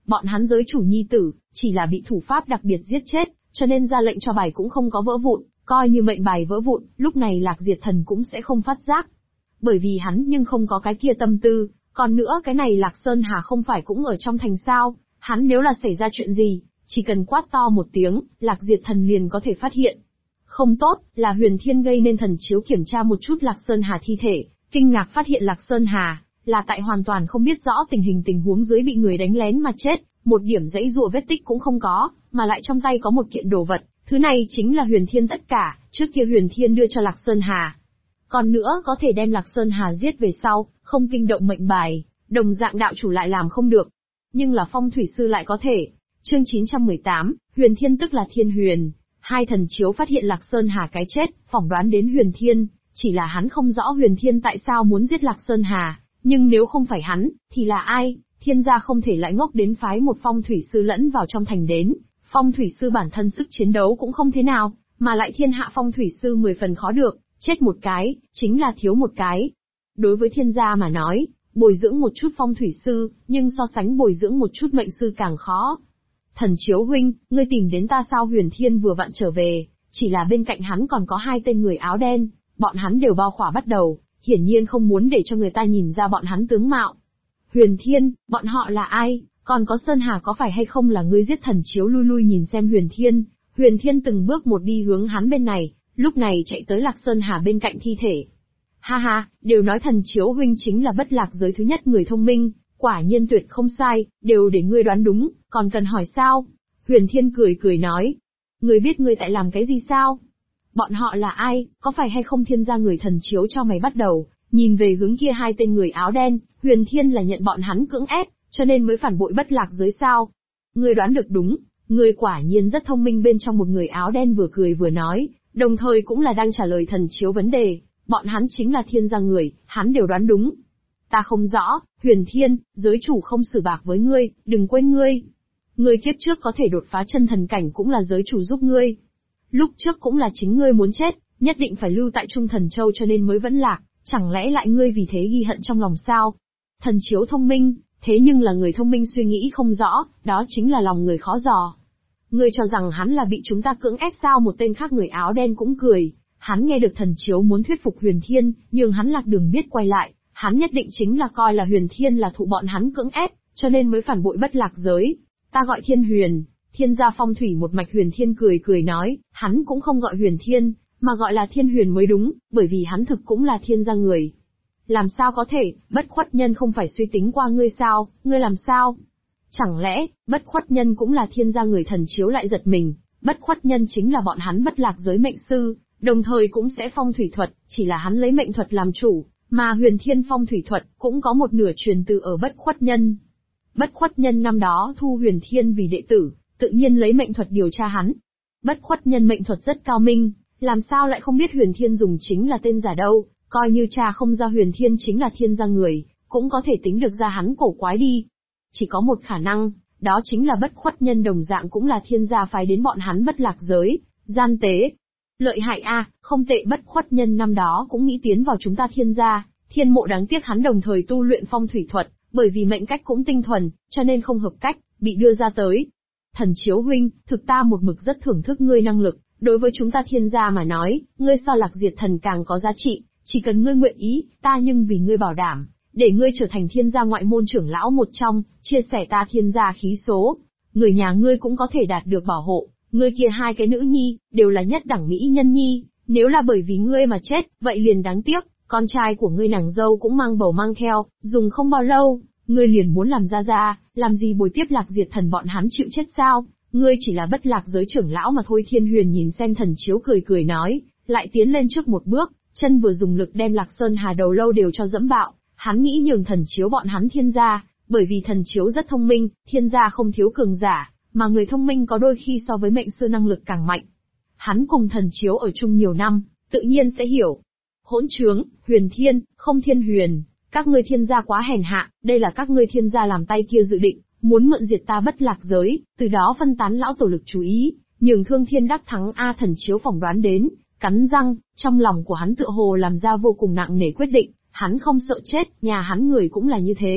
Bọn hắn giới chủ nhi tử, chỉ là bị thủ pháp đặc biệt giết chết, cho nên ra lệnh cho bài cũng không có vỡ vụn, coi như mệnh bài vỡ vụn, lúc này Lạc Diệt Thần cũng sẽ không phát giác. Bởi vì hắn nhưng không có cái kia tâm tư, còn nữa cái này Lạc Sơn Hà không phải cũng ở trong thành sao, hắn nếu là xảy ra chuyện gì, chỉ cần quát to một tiếng, Lạc Diệt Thần liền có thể phát hiện. Không tốt, là Huyền Thiên gây nên thần chiếu kiểm tra một chút Lạc Sơn Hà thi thể, kinh ngạc phát hiện Lạc Sơn Hà, là tại hoàn toàn không biết rõ tình huống dưới bị người đánh lén mà chết, một điểm dãy dụa vết tích cũng không có, mà lại trong tay có một kiện đồ vật, thứ này chính là Huyền Thiên tất cả, trước kia Huyền Thiên đưa cho Lạc Sơn Hà. Còn nữa có thể đem Lạc Sơn Hà giết về sau, không kinh động mệnh bài, đồng dạng đạo chủ lại làm không được. Nhưng là phong thủy sư lại có thể. Chương 918, Huyền Thiên tức là Thiên Huyền. Hai thần chiếu phát hiện Lạc Sơn Hà cái chết, phỏng đoán đến Huyền Thiên, chỉ là hắn không rõ Huyền Thiên tại sao muốn giết Lạc Sơn Hà, nhưng nếu không phải hắn, thì là ai? Thiên gia không thể lại ngốc đến phái một phong thủy sư lẫn vào trong thành đến, phong thủy sư bản thân sức chiến đấu cũng không thế nào, mà lại thiên hạ phong thủy sư 10 phần khó được, chết một cái, chính là thiếu một cái. Đối với thiên gia mà nói, bồi dưỡng một chút phong thủy sư, nhưng so sánh bồi dưỡng một chút mệnh sư càng khó. Thần chiếu huynh, ngươi tìm đến ta sao? Huyền Thiên vừa vặn trở về, chỉ là bên cạnh hắn còn có hai tên người áo đen, bọn hắn đều bao khỏa bắt đầu, hiển nhiên không muốn để cho người ta nhìn ra bọn hắn tướng mạo. Huyền Thiên, bọn họ là ai? Còn có Sơn Hà có phải hay không là ngươi giết? Thần chiếu lui lui nhìn xem Huyền Thiên. Huyền Thiên từng bước một đi hướng hắn bên này, lúc này chạy tới Lạc Sơn Hà bên cạnh thi thể. Ha ha, đều nói thần chiếu huynh chính là bất lạc giới thứ nhất người thông minh, quả nhiên tuyệt không sai, đều để ngươi đoán đúng, còn cần hỏi sao? Huyền Thiên cười cười nói. Ngươi biết ngươi tại làm cái gì sao? Bọn họ là ai, có phải hay không thiên gia? Người thần chiếu cho mày bắt đầu, nhìn về hướng kia hai tên người áo đen, Huyền Thiên là nhận bọn hắn cưỡng ép, cho nên mới phản bội bất lạc giới sao? Ngươi đoán được đúng, ngươi quả nhiên rất thông minh. Bên trong một người áo đen vừa cười vừa nói, đồng thời cũng là đang trả lời thần chiếu vấn đề, bọn hắn chính là thiên gia người, hắn đều đoán đúng. Ta không rõ, Huyền Thiên, giới chủ không xử bạc với ngươi, đừng quên ngươi. Ngươi kiếp trước có thể đột phá chân thần cảnh cũng là giới chủ giúp ngươi. Lúc trước cũng là chính ngươi muốn chết, nhất định phải lưu tại Trung Thần Châu cho nên mới vẫn lạc, chẳng lẽ lại ngươi vì thế ghi hận trong lòng sao? Thần chiếu thông minh, thế nhưng là người thông minh suy nghĩ không rõ, đó chính là lòng người khó dò. Ngươi cho rằng hắn là bị chúng ta cưỡng ép sao? Một tên khác người áo đen cũng cười, hắn nghe được thần chiếu muốn thuyết phục Huyền Thiên, nhưng hắn lạc đường biết quay lại, hắn nhất định chính là coi là Huyền Thiên là thụ bọn hắn cưỡng ép, cho nên mới phản bội bất lạc giới. Ta gọi Thiên Huyền, thiên gia phong thủy một mạch. Huyền Thiên cười cười nói, hắn cũng không gọi Huyền Thiên, mà gọi là Thiên Huyền mới đúng, bởi vì hắn thực cũng là thiên gia người. Làm sao có thể, bất khuất nhân không phải suy tính qua ngươi sao, ngươi làm sao? Chẳng lẽ, bất khuất nhân cũng là thiên gia người? Thần chiếu lại giật mình, bất khuất nhân chính là bọn hắn bất lạc giới mệnh sư, đồng thời cũng sẽ phong thủy thuật, chỉ là hắn lấy mệnh thuật làm chủ, mà Huyền Thiên phong thủy thuật cũng có một nửa truyền từ ở bất khuất nhân. Bất khuất nhân năm đó thu Huyền Thiên vì đệ tử, tự nhiên lấy mệnh thuật điều tra hắn. Bất khuất nhân mệnh thuật rất cao minh, làm sao lại không biết Huyền Thiên dùng chính là tên giả đâu, coi như cha không ra Huyền Thiên chính là thiên gia người, cũng có thể tính được ra hắn cổ quái đi. Chỉ có một khả năng, đó chính là bất khuất nhân đồng dạng cũng là thiên gia phái đến bọn hắn bất lạc giới, gian tế. Lợi hại a, không tệ. Bất khuất nhân năm đó cũng nghĩ tiến vào chúng ta thiên gia, thiên mộ đáng tiếc hắn đồng thời tu luyện phong thủy thuật, bởi vì mệnh cách cũng tinh thuần, cho nên không hợp cách, bị đưa ra tới. Thần chiếu huynh, thực ta một mực rất thưởng thức ngươi năng lực, đối với chúng ta thiên gia mà nói, ngươi so Lạc Diệt Thần càng có giá trị, chỉ cần ngươi nguyện ý, ta nhưng vì ngươi bảo đảm, để ngươi trở thành thiên gia ngoại môn trưởng lão một trong, chia sẻ ta thiên gia khí số. Người nhà ngươi cũng có thể đạt được bảo hộ, ngươi kia hai cái nữ nhi, đều là nhất đẳng mỹ nhân nhi, nếu là bởi vì ngươi mà chết, vậy liền đáng tiếc, con trai của ngươi nàng dâu cũng mang bầu mang theo, dùng không bao lâu, ngươi liền muốn làm gia, làm gì bồi tiếp Lạc Diệt Thần bọn hắn chịu chết sao? Ngươi chỉ là bất lạc giới trưởng lão mà thôi. Thiên Huyền nhìn xem thần chiếu cười cười nói, lại tiến lên trước một bước, chân vừa dùng lực đem Lạc Sơn Hà đầu lâu đều cho dẫm bạo. Hắn nghĩ nhường thần chiếu bọn hắn thiên gia, bởi vì thần chiếu rất thông minh, thiên gia không thiếu cường giả, mà người thông minh có đôi khi so với mệnh sư năng lực càng mạnh. Hắn cùng thần chiếu ở chung nhiều năm, tự nhiên sẽ hiểu. Hỗn trướng, Huyền Thiên, không Thiên Huyền, các ngươi thiên gia quá hèn hạ, đây là các ngươi thiên gia làm tay kia dự định, muốn mượn diệt ta bất lạc giới, từ đó phân tán lão tổ lực chú ý, nhường Thương Thiên đắc thắng. A thần chiếu phỏng đoán đến, cắn răng, trong lòng của hắn tựa hồ làm ra vô cùng nặng nề quyết định, hắn không sợ chết, nhà hắn người cũng là như thế,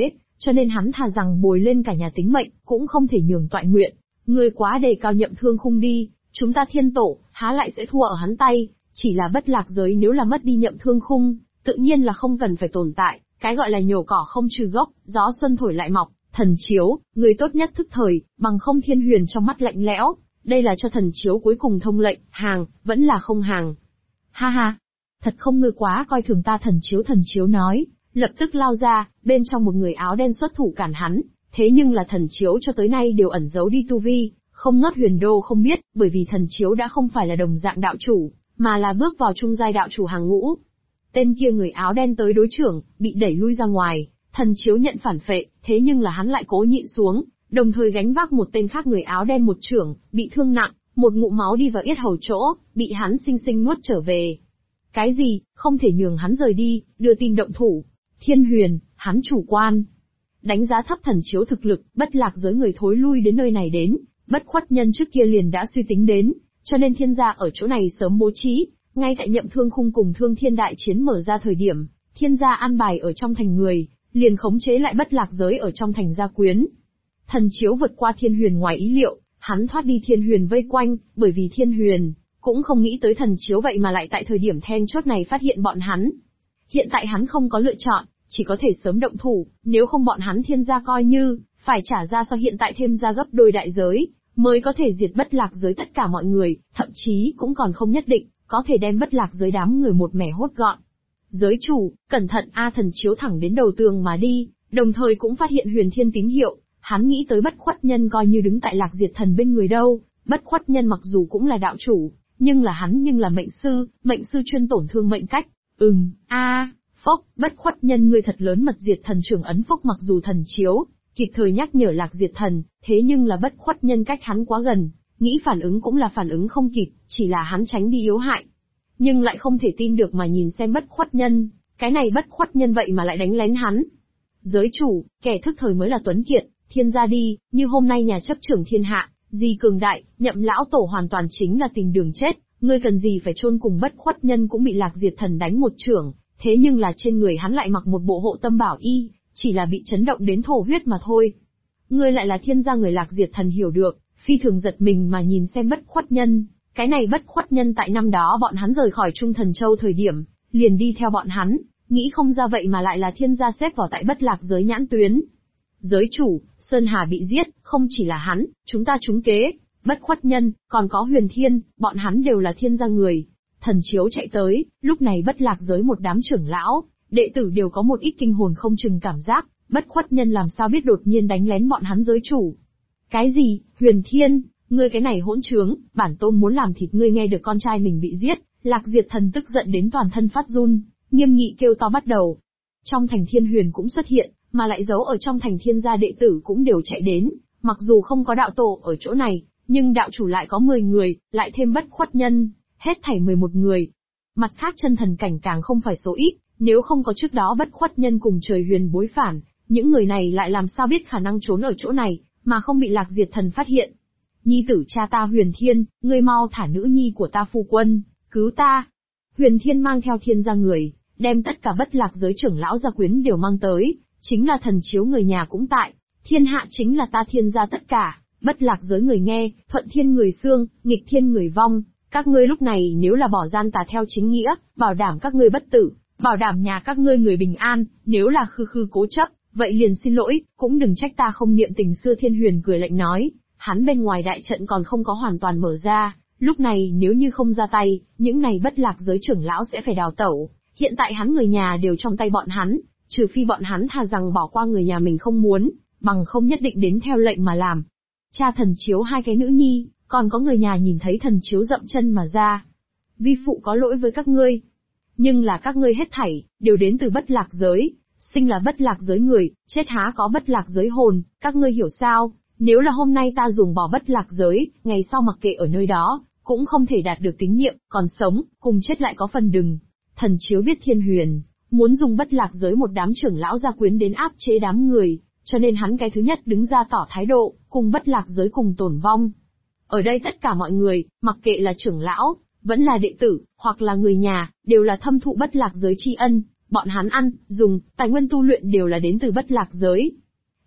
cho nên hắn thà rằng bồi lên cả nhà tính mệnh, cũng không thể nhường toại nguyện. Ngươi quá đề cao Nhậm Thương Khung đi, chúng ta thiên tổ, há lại sẽ thua ở hắn tay, chỉ là bất lạc giới nếu là mất đi Nhậm Thương Khung, tự nhiên là không cần phải tồn tại, cái gọi là nhổ cỏ không trừ gốc, gió xuân thổi lại mọc, Thần Chiếu, người tốt nhất thức thời, bằng không Thiên Huyền trong mắt lạnh lẽo, đây là cho Thần Chiếu cuối cùng thông lệnh, hàng, vẫn là không hàng. Ha ha, thật không ngươi quá coi thường ta. Thần Chiếu nói, lập tức lao ra, bên trong một người áo đen xuất thủ cản hắn, thế nhưng là Thần Chiếu cho tới nay đều ẩn giấu đi tu vi, không ngất huyền đô không biết, bởi vì Thần Chiếu đã không phải là đồng dạng đạo chủ, mà là bước vào trung giai đạo chủ hàng ngũ. Tên kia người áo đen tới đối trưởng, bị đẩy lui ra ngoài, Thần Chiếu nhận phản phệ, thế nhưng là hắn lại cố nhịn xuống, đồng thời gánh vác một tên khác người áo đen một chưởng, bị thương nặng, một ngụm máu đi vào yết hầu chỗ, bị hắn sinh sinh nuốt trở về. Cái gì, không thể nhường hắn rời đi, đưa tin động thủ. Thiên Huyền, hắn chủ quan. Đánh giá thấp Thần Chiếu thực lực, bất lạc giới người thối lui đến nơi này đến, bất khuất nhân trước kia liền đã suy tính đến, cho nên thiên gia ở chỗ này sớm bố trí, ngay tại Nhậm Thương Khung cùng Thương Thiên đại chiến mở ra thời điểm, thiên gia an bài ở trong thành người, liền khống chế lại bất lạc giới ở trong thành gia quyến. Thần Chiếu vượt qua Thiên Huyền ngoài ý liệu, hắn thoát đi Thiên Huyền vây quanh, bởi vì Thiên Huyền cũng không nghĩ tới Thần Chiếu vậy mà lại tại thời điểm then chốt này phát hiện bọn hắn. Hiện tại hắn không có lựa chọn, chỉ có thể sớm động thủ, nếu không bọn hắn thiên gia coi như phải trả ra so hiện tại thêm ra gấp đôi đại giới, mới có thể diệt bất lạc giới tất cả mọi người, thậm chí cũng còn không nhất định có thể đem bất lạc giới đám người một mẻ hốt gọn. Giới chủ, cẩn thận a! Thần Chiếu thẳng đến đầu tường mà đi, đồng thời cũng phát hiện Huyền Thiên tín hiệu, hắn nghĩ tới bất khuất nhân coi như đứng tại Lạc Diệt Thần bên người đâu, bất khuất nhân mặc dù cũng là đạo chủ, nhưng là mệnh sư chuyên tổn thương mệnh cách. Phốc, bất khuất nhân ngươi thật lớn mật. Diệt Thần trưởng ấn phốc, mặc dù Thần Chiếu kịp thời nhắc nhở Lạc Diệt Thần, thế nhưng là bất khuất nhân cách hắn quá gần, nghĩ phản ứng cũng là phản ứng không kịp, chỉ là hắn tránh đi yếu hại. Nhưng lại không thể tin được mà nhìn xem bất khuất nhân, cái này bất khuất nhân vậy mà lại đánh lén hắn. Giới chủ, kẻ thức thời mới là tuấn kiệt, thiên gia đi, như hôm nay nhà chấp trưởng thiên hạ, gì cường đại, Nhậm lão tổ hoàn toàn chính là tìm đường chết, ngươi cần gì phải chôn cùng. Bất khuất nhân cũng bị Lạc Diệt Thần đánh một chưởng, thế nhưng là trên người hắn lại mặc một bộ hộ tâm bảo y, chỉ là bị chấn động đến thổ huyết mà thôi. Ngươi lại là thiên gia người. Lạc Diệt Thần hiểu được, phi thường giật mình mà nhìn xem bất khuất nhân, cái này bất khuất nhân tại năm đó bọn hắn rời khỏi Trung Thần Châu thời điểm, liền đi theo bọn hắn, nghĩ không ra vậy mà lại là thiên gia xếp vào tại bất lạc giới nhãn tuyến. Giới chủ, Sơn Hà bị giết, không chỉ là hắn, chúng ta trúng kế, bất khuất nhân, còn có Huyền Thiên, bọn hắn đều là thiên gia người. Thần Chiếu chạy tới, lúc này bất lạc giới một đám trưởng lão, đệ tử đều có một ít kinh hồn không chừng cảm giác, bất khuất nhân làm sao biết đột nhiên đánh lén bọn hắn. Giới chủ. Cái gì, Huyền Thiên, ngươi cái này hỗn trướng, bản tôn muốn làm thịt ngươi. Nghe được con trai mình bị giết, Lạc Diệt Thần tức giận đến toàn thân phát run, nghiêm nghị kêu to bắt đầu. Trong thành Thiên Huyền cũng xuất hiện, mà lại giấu ở trong thành thiên gia đệ tử cũng đều chạy đến, mặc dù không có đạo tổ ở chỗ này, nhưng đạo chủ lại có 10 người, lại thêm bất khuất nhân, hết thảy 11 người. Mặt khác chân thần cảnh càng không phải số ít, nếu không có trước đó bất khuất nhân cùng trời huyền bối phản, những người này lại làm sao biết khả năng trốn ở chỗ này, mà không bị Lạc Diệt Thần phát hiện. Nhi tử cha ta Huyền Thiên, ngươi mau thả nữ nhi của ta phu quân, cứu ta. Huyền Thiên mang theo thiên gia người, đem tất cả bất lạc giới trưởng lão gia quyến đều mang tới, chính là Thần Chiếu người nhà cũng tại, thiên hạ chính là ta thiên gia tất cả, bất lạc giới người nghe, thuận thiên người xương, nghịch thiên người vong, các ngươi lúc này nếu là bỏ gian tà theo chính nghĩa, bảo đảm các ngươi bất tử, bảo đảm nhà các ngươi người bình an, nếu là khư cố chấp, vậy liền xin lỗi, cũng đừng trách ta không niệm tình xưa. Thiên Huyền cười lạnh nói, hắn bên ngoài đại trận còn không có hoàn toàn mở ra, lúc này nếu như không ra tay, những này bất lạc giới trưởng lão sẽ phải đào tẩu, hiện tại hắn người nhà đều trong tay bọn hắn, trừ phi bọn hắn thà rằng bỏ qua người nhà mình không muốn, bằng không nhất định đến theo lệnh mà làm. Cha Thần Chiếu hai cái nữ nhi, còn có người nhà nhìn thấy Thần Chiếu dậm chân mà ra. Vi phụ có lỗi với các ngươi, nhưng là các ngươi hết thảy đều đến từ bất lạc giới, sinh là bất lạc giới người, chết há có bất lạc giới hồn, các ngươi hiểu sao? Nếu là hôm nay ta dùng bỏ bất lạc giới, ngày sau mặc kệ ở nơi đó, cũng không thể đạt được tín nhiệm, còn sống, cùng chết lại có phần đừng. Thần Chiếu biết Thiên Huyền muốn dùng bất lạc giới một đám trưởng lão gia quyến đến áp chế đám người, cho nên hắn cái thứ nhất đứng ra tỏ thái độ, cùng bất lạc giới cùng tổn vong. Ở đây tất cả mọi người, mặc kệ là trưởng lão, vẫn là đệ tử, hoặc là người nhà, đều là thâm thụ bất lạc giới tri ân, bọn hắn ăn, dùng, tài nguyên tu luyện đều là đến từ bất lạc giới.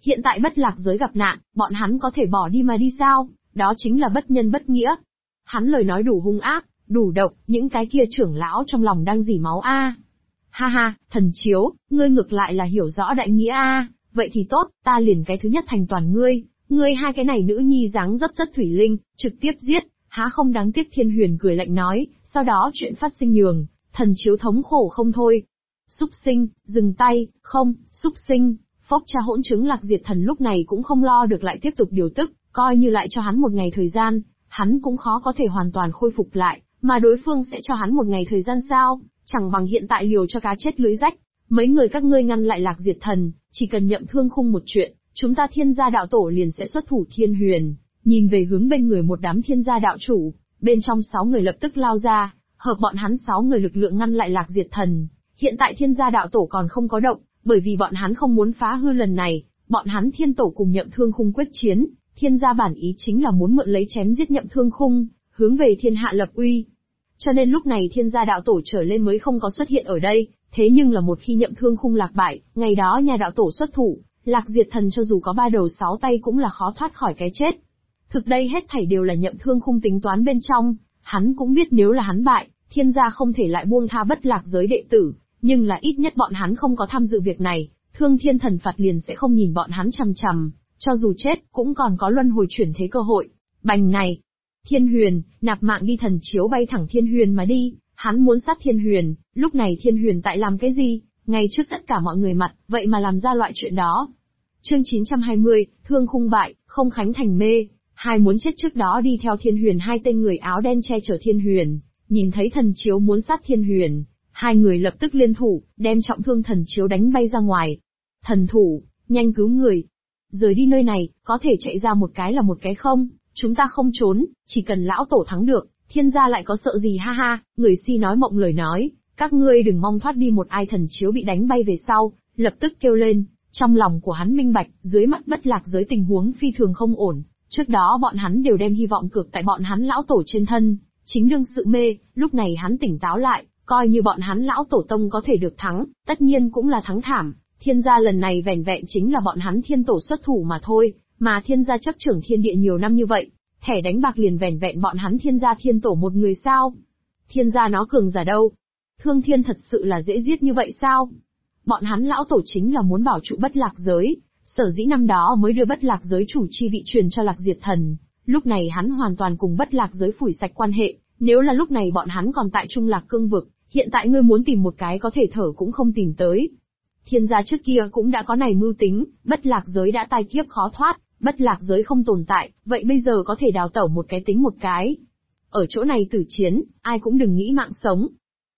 Hiện tại bất lạc giới gặp nạn, bọn hắn có thể bỏ đi mà đi sao? Đó chính là bất nhân bất nghĩa. Hắn lời nói đủ hung ác, đủ độc, những cái kia trưởng lão trong lòng đang dỉ máu a. Ha ha, thần chiếu, ngươi ngược lại là hiểu rõ đại nghĩa a, vậy thì tốt, ta liền cái thứ nhất thành toàn ngươi. Ngươi hai cái này nữ nhi dáng rất thủy linh, trực tiếp giết, há không đáng tiếc. Thiên Huyền cười lạnh nói, sau đó chuyện phát sinh nhường, thần chiếu thống khổ không thôi. Súc sinh, dừng tay, không, súc sinh, phốc cha hỗn chứng Lạc Diệt Thần lúc này cũng không lo được lại tiếp tục điều tức, coi như lại cho hắn một ngày thời gian, hắn cũng khó có thể hoàn toàn khôi phục lại, mà đối phương sẽ cho hắn một ngày thời gian sao, chẳng bằng hiện tại liều cho cá chết lưới rách. Mấy người các ngươi ngăn lại Lạc Diệt Thần, chỉ cần Nhậm Thương Khung một chuyện, chúng ta Thiên Gia đạo tổ liền sẽ xuất thủ. Thiên Huyền nhìn về hướng bên người một đám Thiên Gia đạo chủ, bên trong 6 người lập tức lao ra, hợp bọn hắn 6 người lực lượng ngăn lại Lạc Diệt Thần. Hiện tại Thiên Gia đạo tổ còn không có động, bởi vì bọn hắn không muốn phá hư lần này, bọn hắn Thiên Tổ cùng Nhậm Thương Khung quyết chiến, Thiên Gia bản ý chính là muốn mượn lấy chém giết Nhậm Thương Khung, hướng về thiên hạ lập uy. Cho nên lúc này Thiên Gia đạo tổ trở lên mới không có xuất hiện ở đây, thế nhưng là một khi Nhậm Thương Khung lạc bại, ngày đó nhà đạo tổ xuất thủ, Lạc Diệt Thần cho dù có 3 đầu 6 tay cũng là khó thoát khỏi cái chết. Thực đây hết thảy đều là Nhậm Thương Khung tính toán bên trong, hắn cũng biết nếu là hắn bại, Thiên Gia không thể lại buông tha bất lạc giới đệ tử, nhưng là ít nhất bọn hắn không có tham dự việc này, Thương Thiên Thần Phạt liền sẽ không nhìn bọn hắn chằm chằm, cho dù chết cũng còn có luân hồi chuyển thế cơ hội. Bành này, Thiên Huyền, nạp mạng đi. Thần chiếu bay thẳng Thiên Huyền mà đi, hắn muốn sát Thiên Huyền. Lúc này Thiên Huyền tại làm cái gì? Ngay trước tất cả mọi người mặt, vậy mà làm ra loại chuyện đó. Chương 920, Thương Khung bại, Không Khánh thành mê. Hai muốn chết trước đó đi theo Thiên Huyền hai tên người áo đen che chở Thiên Huyền, nhìn thấy thần chiếu muốn sát Thiên Huyền, hai người lập tức liên thủ, đem trọng thương thần chiếu đánh bay ra ngoài. Thần thủ, nhanh cứu người. Rời đi nơi này, có thể chạy ra một cái là một cái không, chúng ta không trốn, chỉ cần lão tổ thắng được, Thiên Gia lại có sợ gì. Ha ha, người si nói mộng lời nói, các ngươi đừng mong thoát đi. Một ai thần chiếu bị đánh bay về sau, lập tức kêu lên, trong lòng của hắn minh bạch, dưới mắt bất lạc giới tình huống phi thường không ổn, trước đó bọn hắn đều đem hy vọng cược tại bọn hắn lão tổ trên thân, chính đương sự mê, lúc này hắn tỉnh táo lại, coi như bọn hắn lão tổ tông có thể được thắng, tất nhiên cũng là thắng thảm. Thiên Gia lần này vẻn vẹn chính là bọn hắn Thiên Tổ xuất thủ mà thôi, mà Thiên Gia chấp trưởng thiên địa nhiều năm như vậy, thẻ đánh bạc liền vẻn vẹn bọn hắn Thiên Gia Thiên Tổ một người sao? Thiên Gia nó cường giả đâu? Thương Thiên thật sự là dễ giết như vậy sao? Bọn hắn lão tổ chính là muốn bảo trụ bất lạc giới, sở dĩ năm đó mới đưa bất lạc giới chủ chi vị truyền cho Lạc Diệt Thần, lúc này hắn hoàn toàn cùng bất lạc giới phủi sạch quan hệ, nếu là lúc này bọn hắn còn tại Trung Lạc Cương vực, hiện tại ngươi muốn tìm một cái có thể thở cũng không tìm tới. Thiên Gia trước kia cũng đã có này mưu tính, bất lạc giới đã tai kiếp khó thoát, bất lạc giới không tồn tại, vậy bây giờ có thể đào tẩu một cái tính một cái. Ở chỗ này tử chiến, ai cũng đừng nghĩ mạng sống.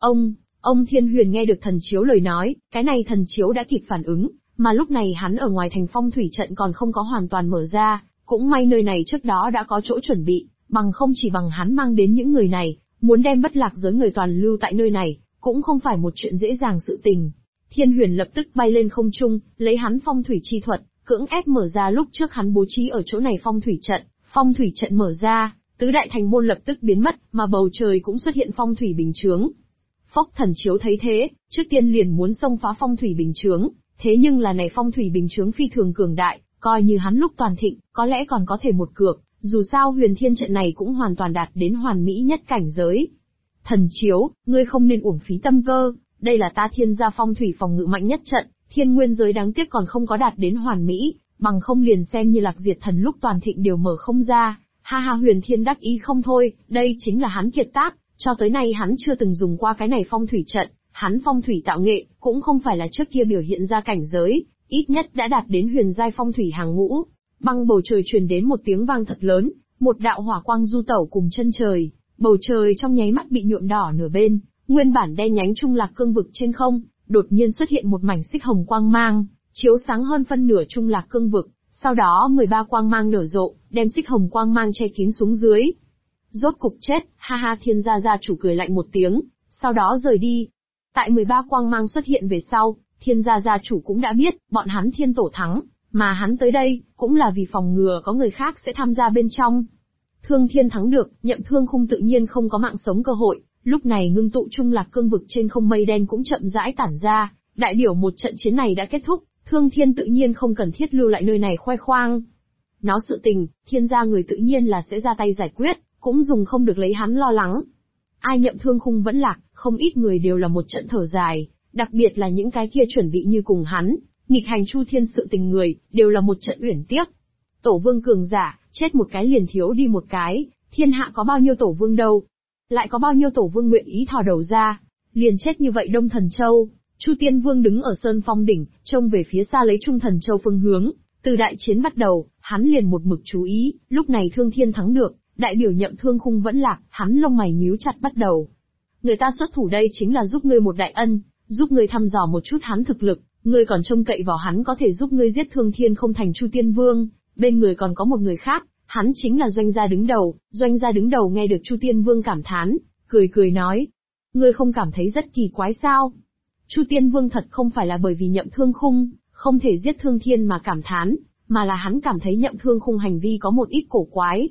Ông Thiên Huyền nghe được thần chiếu lời nói, cái này thần chiếu đã kịp phản ứng, mà lúc này hắn ở ngoài thành phong thủy trận còn không có hoàn toàn mở ra, cũng may nơi này trước đó đã có chỗ chuẩn bị, bằng không chỉ bằng hắn mang đến những người này, muốn đem bất lạc giới người toàn lưu tại nơi này, cũng không phải một chuyện dễ dàng sự tình. Thiên Huyền lập tức bay lên không trung, lấy hắn phong thủy chi thuật, cưỡng ép mở ra lúc trước hắn bố trí ở chỗ này phong thủy trận mở ra, tứ đại thành môn lập tức biến mất, mà bầu trời cũng xuất hiện phong thủy bình chướng. Phốc thần chiếu thấy thế, trước tiên liền muốn xông phá phong thủy bình chướng, thế nhưng là này phong thủy bình chướng phi thường cường đại, coi như hắn lúc toàn thịnh, có lẽ còn có thể một cược, dù sao huyền thiên trận này cũng hoàn toàn đạt đến hoàn mỹ nhất cảnh giới. Thần chiếu, ngươi không nên uổng phí tâm cơ, đây là ta Thiên Gia phong thủy phòng ngự mạnh nhất trận, thiên nguyên giới đáng tiếc còn không có đạt đến hoàn mỹ, bằng không liền xem như Lạc Diệt Thần lúc toàn thịnh đều mở không ra. Ha ha, Huyền Thiên đắc ý không thôi, đây chính là hắn kiệt tác, cho tới nay hắn chưa từng dùng qua cái này phong thủy trận, hắn phong thủy tạo nghệ, cũng không phải là trước kia biểu hiện ra cảnh giới, ít nhất đã đạt đến huyền giai phong thủy hàng ngũ. Băng bầu trời truyền đến một tiếng vang thật lớn, một đạo hỏa quang du tẩu cùng chân trời, bầu trời trong nháy mắt bị nhuộm đỏ nửa bên, nguyên bản đen nhánh Trung Lạc Cương vực trên không, đột nhiên xuất hiện một mảnh xích hồng quang mang, chiếu sáng hơn phân nửa Trung Lạc Cương vực, sau đó 13 quang mang nở rộ, đem xích hồng quang mang che kín xuống dưới. Rốt cục chết, ha ha, Thiên Gia gia chủ cười lạnh một tiếng, sau đó rời đi. Tại 13 quang mang xuất hiện về sau, Thiên Gia gia chủ cũng đã biết, bọn hắn Thiên Tổ thắng, mà hắn tới đây, cũng là vì phòng ngừa có người khác sẽ tham gia bên trong. Thương Thiên thắng được, Nhậm Thương Khung tự nhiên không có mạng sống cơ hội, lúc này ngưng tụ Trung Lạc Cương vực trên không mây đen cũng chậm rãi tản ra, đại biểu một trận chiến này đã kết thúc, Thương Thiên tự nhiên không cần thiết lưu lại nơi này khoe khoang. Nó sự tình, Thiên gia người tự nhiên là sẽ ra tay giải quyết, cũng dùng không được lấy hắn lo lắng. Ai Nhậm Thương Khung vẫn lạc, không ít người đều là một trận thở dài, đặc biệt là những cái kia chuẩn bị như cùng hắn, nghịch hành Chu Thiên sự tình người, đều là một trận uyển tiếc. Tổ vương cường giả, chết một cái liền thiếu đi một cái, thiên hạ có bao nhiêu tổ vương đâu. Lại có bao nhiêu tổ vương nguyện ý thò đầu ra, liền chết như vậy Đông Thần Châu. Chu Tiên Vương đứng ở Sơn Phong đỉnh, trông về phía xa lấy Trung Thần Châu phương hướng, từ đại chiến bắt đầu, hắn liền một mực chú ý, lúc này Thương Thiên thắng được, đại biểu Nhậm Thương Khung vẫn lạc, hắn lông mày nhíu chặt bắt đầu. Người ta xuất thủ đây chính là giúp ngươi một đại ân, giúp ngươi thăm dò một chút hắn thực lực, ngươi còn trông cậy vào hắn có thể giúp ngươi giết Thương Thiên không thành Chu Tiên Vương, bên người còn có một người khác, hắn chính là Doanh gia đứng đầu. Doanh gia đứng đầu nghe được Chu Tiên Vương cảm thán, cười cười nói, ngươi không cảm thấy rất kỳ quái sao? Chu Tiên Vương thật không phải là bởi vì Nhậm Thương Khung không thể giết Thương Thiên mà cảm thán, mà là hắn cảm thấy Nhậm Thương Khung hành vi có một ít cổ quái.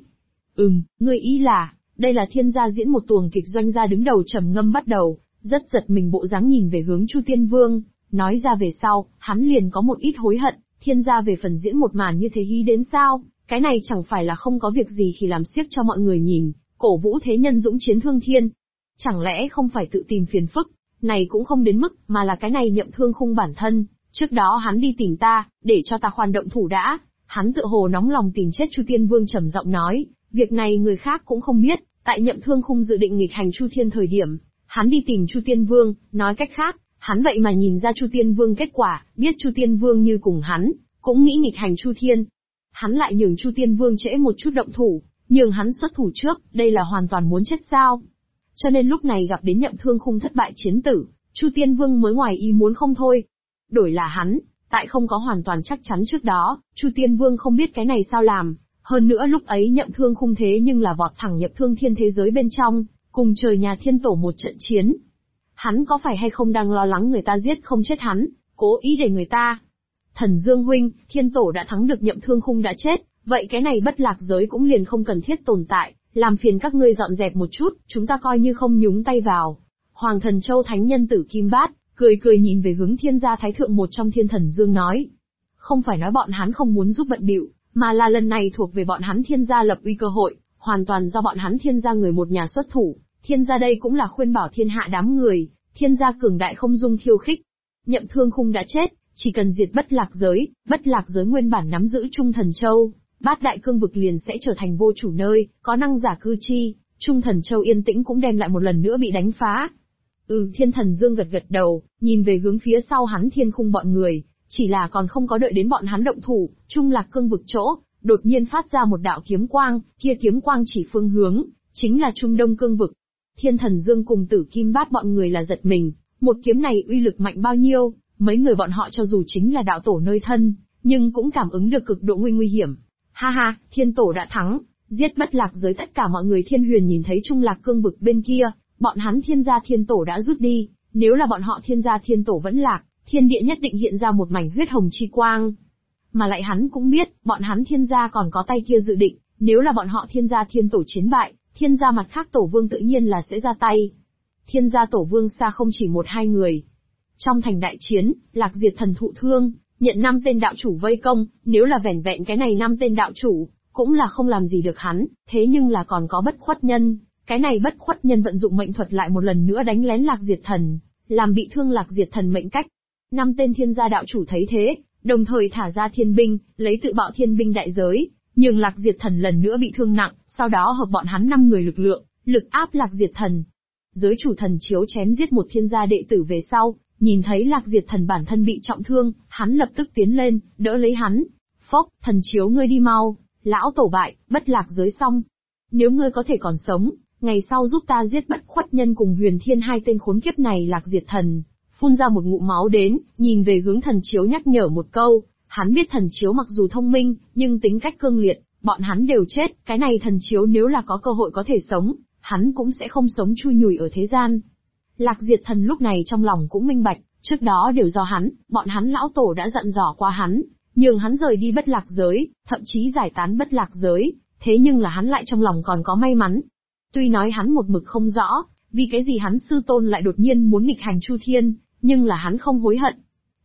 Ngươi ý là, đây là Thiên gia diễn một tuồng kịch. Doanh gia đứng đầu trầm ngâm bắt đầu, rất giật mình bộ dáng nhìn về hướng Chu Tiên Vương, nói ra về sau, hắn liền có một ít hối hận, Thiên gia về phần diễn một màn như thế hí đến sao, cái này chẳng phải là không có việc gì khi làm xiếc cho mọi người nhìn, cổ vũ thế nhân dũng chiến Thương Thiên. Chẳng lẽ không phải tự tìm phiền phức, này cũng không đến mức, mà là cái này Nhậm Thương Khung bản thân, trước đó hắn đi tìm ta, để cho ta khoan động thủ đã, hắn tựa hồ nóng lòng tìm chết. Chu Tiên Vương trầm giọng nói, việc này người khác cũng không biết, tại Nhậm Thương Khung dự định nghịch hành Chu Thiên thời điểm, hắn đi tìm Chu Tiên Vương, nói cách khác, hắn vậy mà nhìn ra Chu Tiên Vương kết quả, biết Chu Tiên Vương như cùng hắn, cũng nghĩ nghịch hành Chu Thiên. Hắn lại nhường Chu Tiên Vương trễ một chút động thủ, nhường hắn xuất thủ trước, đây là hoàn toàn muốn chết sao? Cho nên lúc này gặp đến Nhậm Thương Khung thất bại chiến tử, Chu Tiên Vương mới ngoài ý muốn không thôi. Đổi là hắn, tại không có hoàn toàn chắc chắn trước đó, Chu Tiên Vương không biết cái này sao làm. Hơn nữa lúc ấy Nhậm Thương Khung thế nhưng là vọt thẳng nhập Thương Thiên thế giới bên trong, cùng trời nhà thiên tổ một trận chiến. Hắn có phải hay không đang lo lắng người ta giết không chết hắn, cố ý để người ta. Thần Dương huynh, thiên tổ đã thắng được, Nhậm Thương Khung đã chết, vậy cái này bất lạc giới cũng liền không cần thiết tồn tại, làm phiền các ngươi dọn dẹp một chút, chúng ta coi như không nhúng tay vào. Hoàng Thần Châu Thánh Nhân Tử Kim Bát, cười cười nhìn về hướng Thiên gia Thái Thượng một trong Thiên Thần Dương nói. Không phải nói bọn hắn không muốn giúp bận bịu, mà là lần này thuộc về bọn hắn Thiên gia lập uy cơ hội, hoàn toàn do bọn hắn Thiên gia người một nhà xuất thủ. Thiên gia đây cũng là khuyên bảo thiên hạ đám người, Thiên gia cường đại không dung khiêu khích. Nhậm Thương Khung đã chết, chỉ cần diệt bất lạc giới nguyên bản nắm giữ Trung Thần Châu, bát đại cương vực liền sẽ trở thành vô chủ nơi, có năng giả cư chi, Trung Thần Châu yên tĩnh cũng đem lại một lần nữa bị đánh phá. Thiên Thần Dương gật gật đầu, nhìn về hướng phía sau hắn Thiên Khung bọn người, chỉ là còn không có đợi đến bọn hắn động thủ, Trung Lạc cương vực chỗ, đột nhiên phát ra một đạo kiếm quang, kia kiếm quang chỉ phương hướng, chính là Trung Đông cương vực. Thiên Thần Dương cùng Tử Kim Bát bọn người là giật mình, một kiếm này uy lực mạnh bao nhiêu, mấy người bọn họ cho dù chính là đạo tổ nơi thân, nhưng cũng cảm ứng được cực độ nguy hiểm. Ha ha, thiên tổ đã thắng, giết bất lạc giới. Tất cả mọi người Thiên Huyền nhìn thấy Trung Lạc cương vực bên kia, bọn hắn Thiên gia thiên tổ đã rút đi, nếu là bọn họ Thiên gia thiên tổ vẫn lạc, thiên địa nhất định hiện ra một mảnh huyết hồng chi quang. Mà lại hắn cũng biết, bọn hắn Thiên gia còn có tay kia dự định, nếu là bọn họ Thiên gia thiên tổ chiến bại, Thiên gia mặt khác tổ vương tự nhiên là sẽ ra tay. Thiên gia tổ vương xa không chỉ một hai người. Trong thành đại chiến, Lạc Diệt Thần thụ thương, nhận 5 tên đạo chủ vây công, nếu là vẻn vẹn cái này 5 tên đạo chủ, cũng là không làm gì được hắn, thế nhưng là còn có Bất Khuất Nhân, cái này Bất Khuất Nhân vận dụng mệnh thuật lại một lần nữa đánh lén Lạc Diệt Thần, làm bị thương Lạc Diệt Thần mệnh cách. 5 tên thiên gia đạo chủ thấy thế, đồng thời thả ra thiên binh, lấy tự bạo thiên binh đại giới, nhường Lạc Diệt Thần lần nữa bị thương nặng, sau đó hợp bọn hắn 5 người lực lượng, lực áp Lạc Diệt Thần. Giới chủ Thần Chiếu chém giết một thiên gia đệ tử về sau, nhìn thấy Lạc Diệt Thần bản thân bị trọng thương, hắn lập tức tiến lên, đỡ lấy hắn. Phốc, Thần Chiếu ngươi đi mau, lão tổ bại, bất lạc giới xong. Nếu ngươi có thể còn sống, ngày sau giúp ta giết Bất Khuất Nhân cùng Huyền Thiên 2 tên khốn kiếp này. Lạc Diệt Thần phun ra một ngụm máu đến, nhìn về hướng Thần Chiếu nhắc nhở một câu, hắn biết Thần Chiếu mặc dù thông minh, nhưng tính cách cương liệt, bọn hắn đều chết, cái này Thần Chiếu nếu là có cơ hội có thể sống, hắn cũng sẽ không sống chui nhủi ở thế gian. Lạc Diệt Thần lúc này trong lòng cũng minh bạch, trước đó đều do hắn, bọn hắn lão tổ đã dặn dò qua hắn, nhường hắn rời đi bất lạc giới, thậm chí giải tán bất lạc giới, thế nhưng là hắn lại trong lòng còn có may mắn. Tuy nói hắn một mực không rõ, vì cái gì hắn sư tôn lại đột nhiên muốn nghịch hành Chu Thiên, nhưng là hắn không hối hận.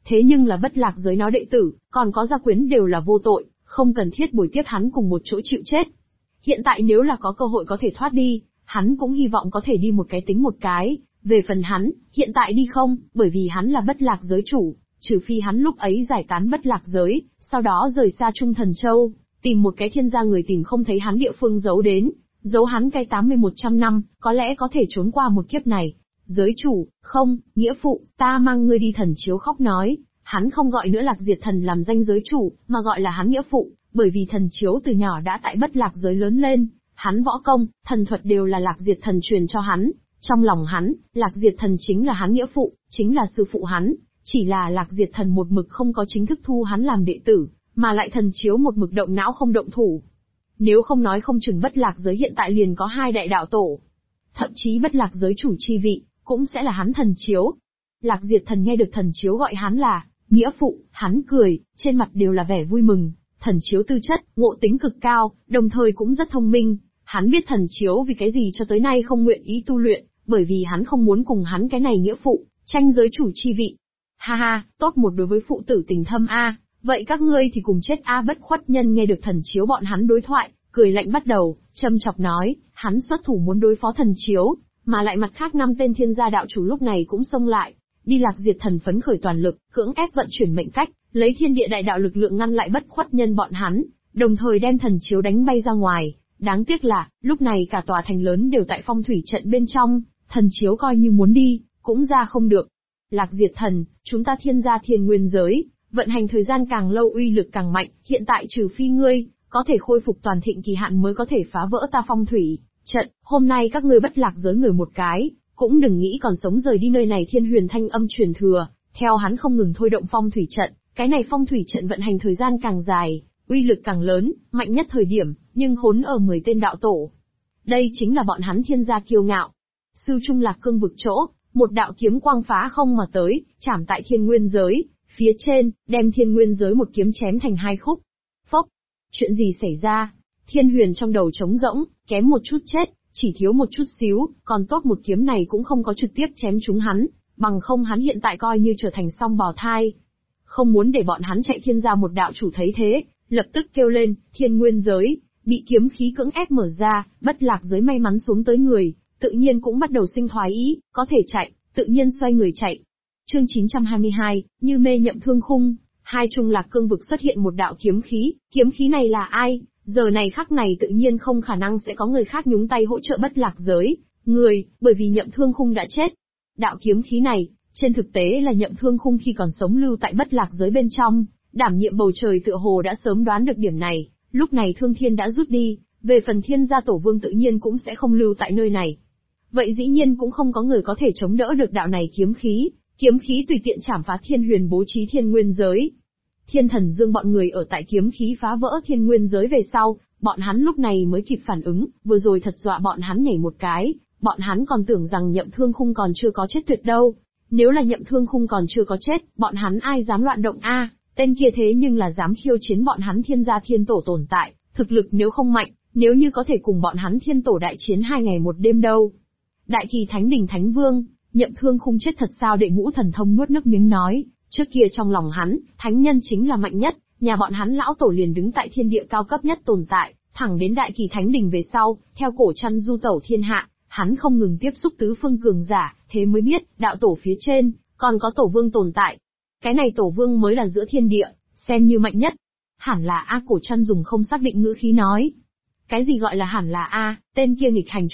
Thế nhưng là Bất Lạc Giới nói đệ tử, còn có gia quyến đều là vô tội, không cần thiết bồi tiếp hắn cùng một chỗ chịu chết. Hiện tại nếu là có cơ hội có thể thoát đi, hắn cũng hy vọng có thể đi một cái tính một cái. Về phần hắn, hiện tại đi không, bởi vì hắn là Bất Lạc Giới chủ, trừ phi hắn lúc ấy giải tán Bất Lạc Giới, sau đó rời xa Trung Thần Châu, tìm một cái thiên gia người tìm không thấy hắn địa phương giấu đến, giấu hắn cái 80-100 năm, có lẽ có thể trốn qua một kiếp này. Giới chủ, không, nghĩa phụ, ta mang ngươi đi. Thần Chiếu khóc nói, hắn không gọi nữa Lạc Diệt Thần làm danh giới chủ, mà gọi là hắn nghĩa phụ, bởi vì Thần Chiếu từ nhỏ đã tại Bất Lạc Giới lớn lên, hắn võ công, thần thuật đều là Lạc Diệt Thần truyền cho hắn, trong lòng hắn, Lạc Diệt Thần chính là hắn nghĩa phụ, chính là sư phụ hắn, chỉ là Lạc Diệt Thần một mực không có chính thức thu hắn làm đệ tử, mà lại Thần Chiếu một mực động não không động thủ. Nếu không nói không chừng Bất Lạc Giới hiện tại liền có 2 đại đạo tổ, thậm chí Bất Lạc Giới chủ chi vị cũng sẽ là hắn Thần Chiếu. Lạc Diệt Thần nghe được Thần Chiếu gọi hắn là nghĩa phụ, hắn cười, trên mặt đều là vẻ vui mừng. Thần Chiếu tư chất, ngộ tính cực cao, đồng thời cũng rất thông minh. Hắn biết Thần Chiếu vì cái gì cho tới nay không nguyện ý tu luyện, bởi vì hắn không muốn cùng hắn cái này nghĩa phụ tranh giới chủ chi vị. Ha ha, tốt một đối với phụ tử tình thâm a, vậy các ngươi thì cùng chết a. Bất Khuất Nhân nghe được Thần Chiếu bọn hắn đối thoại, cười lạnh bắt đầu, châm chọc nói, hắn xuất thủ muốn đối phó Thần Chiếu, mà lại mặt khác 5 tên thiên gia đạo chủ lúc này cũng xông lại, đi. Lạc Diệt Thần phấn khởi toàn lực, cưỡng ép vận chuyển mệnh cách, lấy thiên địa đại đạo lực lượng ngăn lại Bất Khuất Nhân bọn hắn, đồng thời đem Thần Chiếu đánh bay ra ngoài. Đáng tiếc là, lúc này cả tòa thành lớn đều tại phong thủy trận bên trong, Thần Chiếu coi như muốn đi, cũng ra không được. Lạc Diệt Thần, chúng ta thiên gia Thiên Nguyên giới, vận hành thời gian càng lâu uy lực càng mạnh, hiện tại trừ phi ngươi có thể khôi phục toàn thịnh kỳ hạn mới có thể phá vỡ ta phong thủy trận, hôm nay các ngươi Bất Lạc Giới người một cái, cũng đừng nghĩ còn sống rời đi nơi này. Thiên Huyền thanh âm truyền thừa, theo hắn không ngừng thôi động phong thủy trận, cái này phong thủy trận vận hành thời gian càng dài, uy lực càng lớn, mạnh nhất thời điểm, nhưng khốn ở 10 tên đạo tổ. Đây chính là bọn hắn thiên gia kiêu ngạo. Sư Trung Lạc Cương vực chỗ, một đạo kiếm quang phá không mà tới, chạm tại Thiên Nguyên giới, phía trên, đem Thiên Nguyên giới một kiếm chém thành 2 khúc. Phốc! Chuyện gì xảy ra? Thiên Huyền trong đầu trống rỗng, kém một chút chết, chỉ thiếu một chút xíu, còn tốt một kiếm này cũng không có trực tiếp chém trúng hắn, bằng không hắn hiện tại coi như trở thành song bào thai. Không muốn để bọn hắn chạy. Thiên gia một đạo chủ thấy thế, lập tức kêu lên, Thiên Nguyên giới, bị kiếm khí cưỡng ép mở ra, Bất Lạc Giới may mắn xuống tới người, tự nhiên cũng bắt đầu sinh thoái ý, có thể chạy, tự nhiên xoay người chạy. Chương 922, Như Mê Nhậm Thương Khung, hai Trung Lạc Cương vực xuất hiện một đạo kiếm khí này là ai? Giờ này khắc này tự nhiên không khả năng sẽ có người khác nhúng tay hỗ trợ Bất Lạc Giới, bởi vì Nhậm Thương Khung đã chết. Đạo kiếm khí này, trên thực tế là Nhậm Thương Khung khi còn sống lưu tại Bất Lạc Giới bên trong, đảm nhiệm bầu trời tựa hồ đã sớm đoán được điểm này, lúc này Thương Thiên đã rút đi, về phần Thiên gia tổ vương tự nhiên cũng sẽ không lưu tại nơi này. Vậy dĩ nhiên cũng không có người có thể chống đỡ được đạo này kiếm khí tùy tiện chảm phá Thiên Huyền bố trí Thiên Nguyên giới. Thiên Thần Dương bọn người ở tại kiếm khí phá vỡ Thiên Nguyên giới về sau, bọn hắn lúc này mới kịp phản ứng, vừa rồi thật dọa bọn hắn nhảy một cái, bọn hắn còn tưởng rằng Nhậm Thương Khung còn chưa có chết tuyệt đâu. Nếu là Nhậm Thương Khung còn chưa có chết, bọn hắn ai dám loạn động a? Tên kia thế nhưng là dám khiêu chiến bọn hắn Thiên gia Thiên Tổ tồn tại, thực lực nếu không mạnh, nếu như có thể cùng bọn hắn Thiên Tổ đại chiến 2 ngày 1 đêm đâu. Đại Kỳ Thánh Đình Thánh Vương, Nhậm Thương Khung chết thật sao? Đệ Ngũ Thần Thông nuốt nước miếng nói, trước kia trong lòng hắn, thánh nhân chính là mạnh nhất, nhà bọn hắn lão tổ liền đứng tại thiên địa cao cấp nhất tồn tại, thẳng đến Đại Kỳ Thánh Đình về sau, theo cổ chăn du tẩu thiên hạ, hắn không ngừng tiếp xúc tứ phương cường giả, thế mới biết, đạo tổ phía trên, còn có tổ vương tồn tại. Cái này tổ vương mới là giữa thiên địa, xem như mạnh nhất. Hẳn là A. Cổ chăn dùng không xác định ngữ khí nói. Cái gì gọi là hẳn là A? Tên kia nghịch hành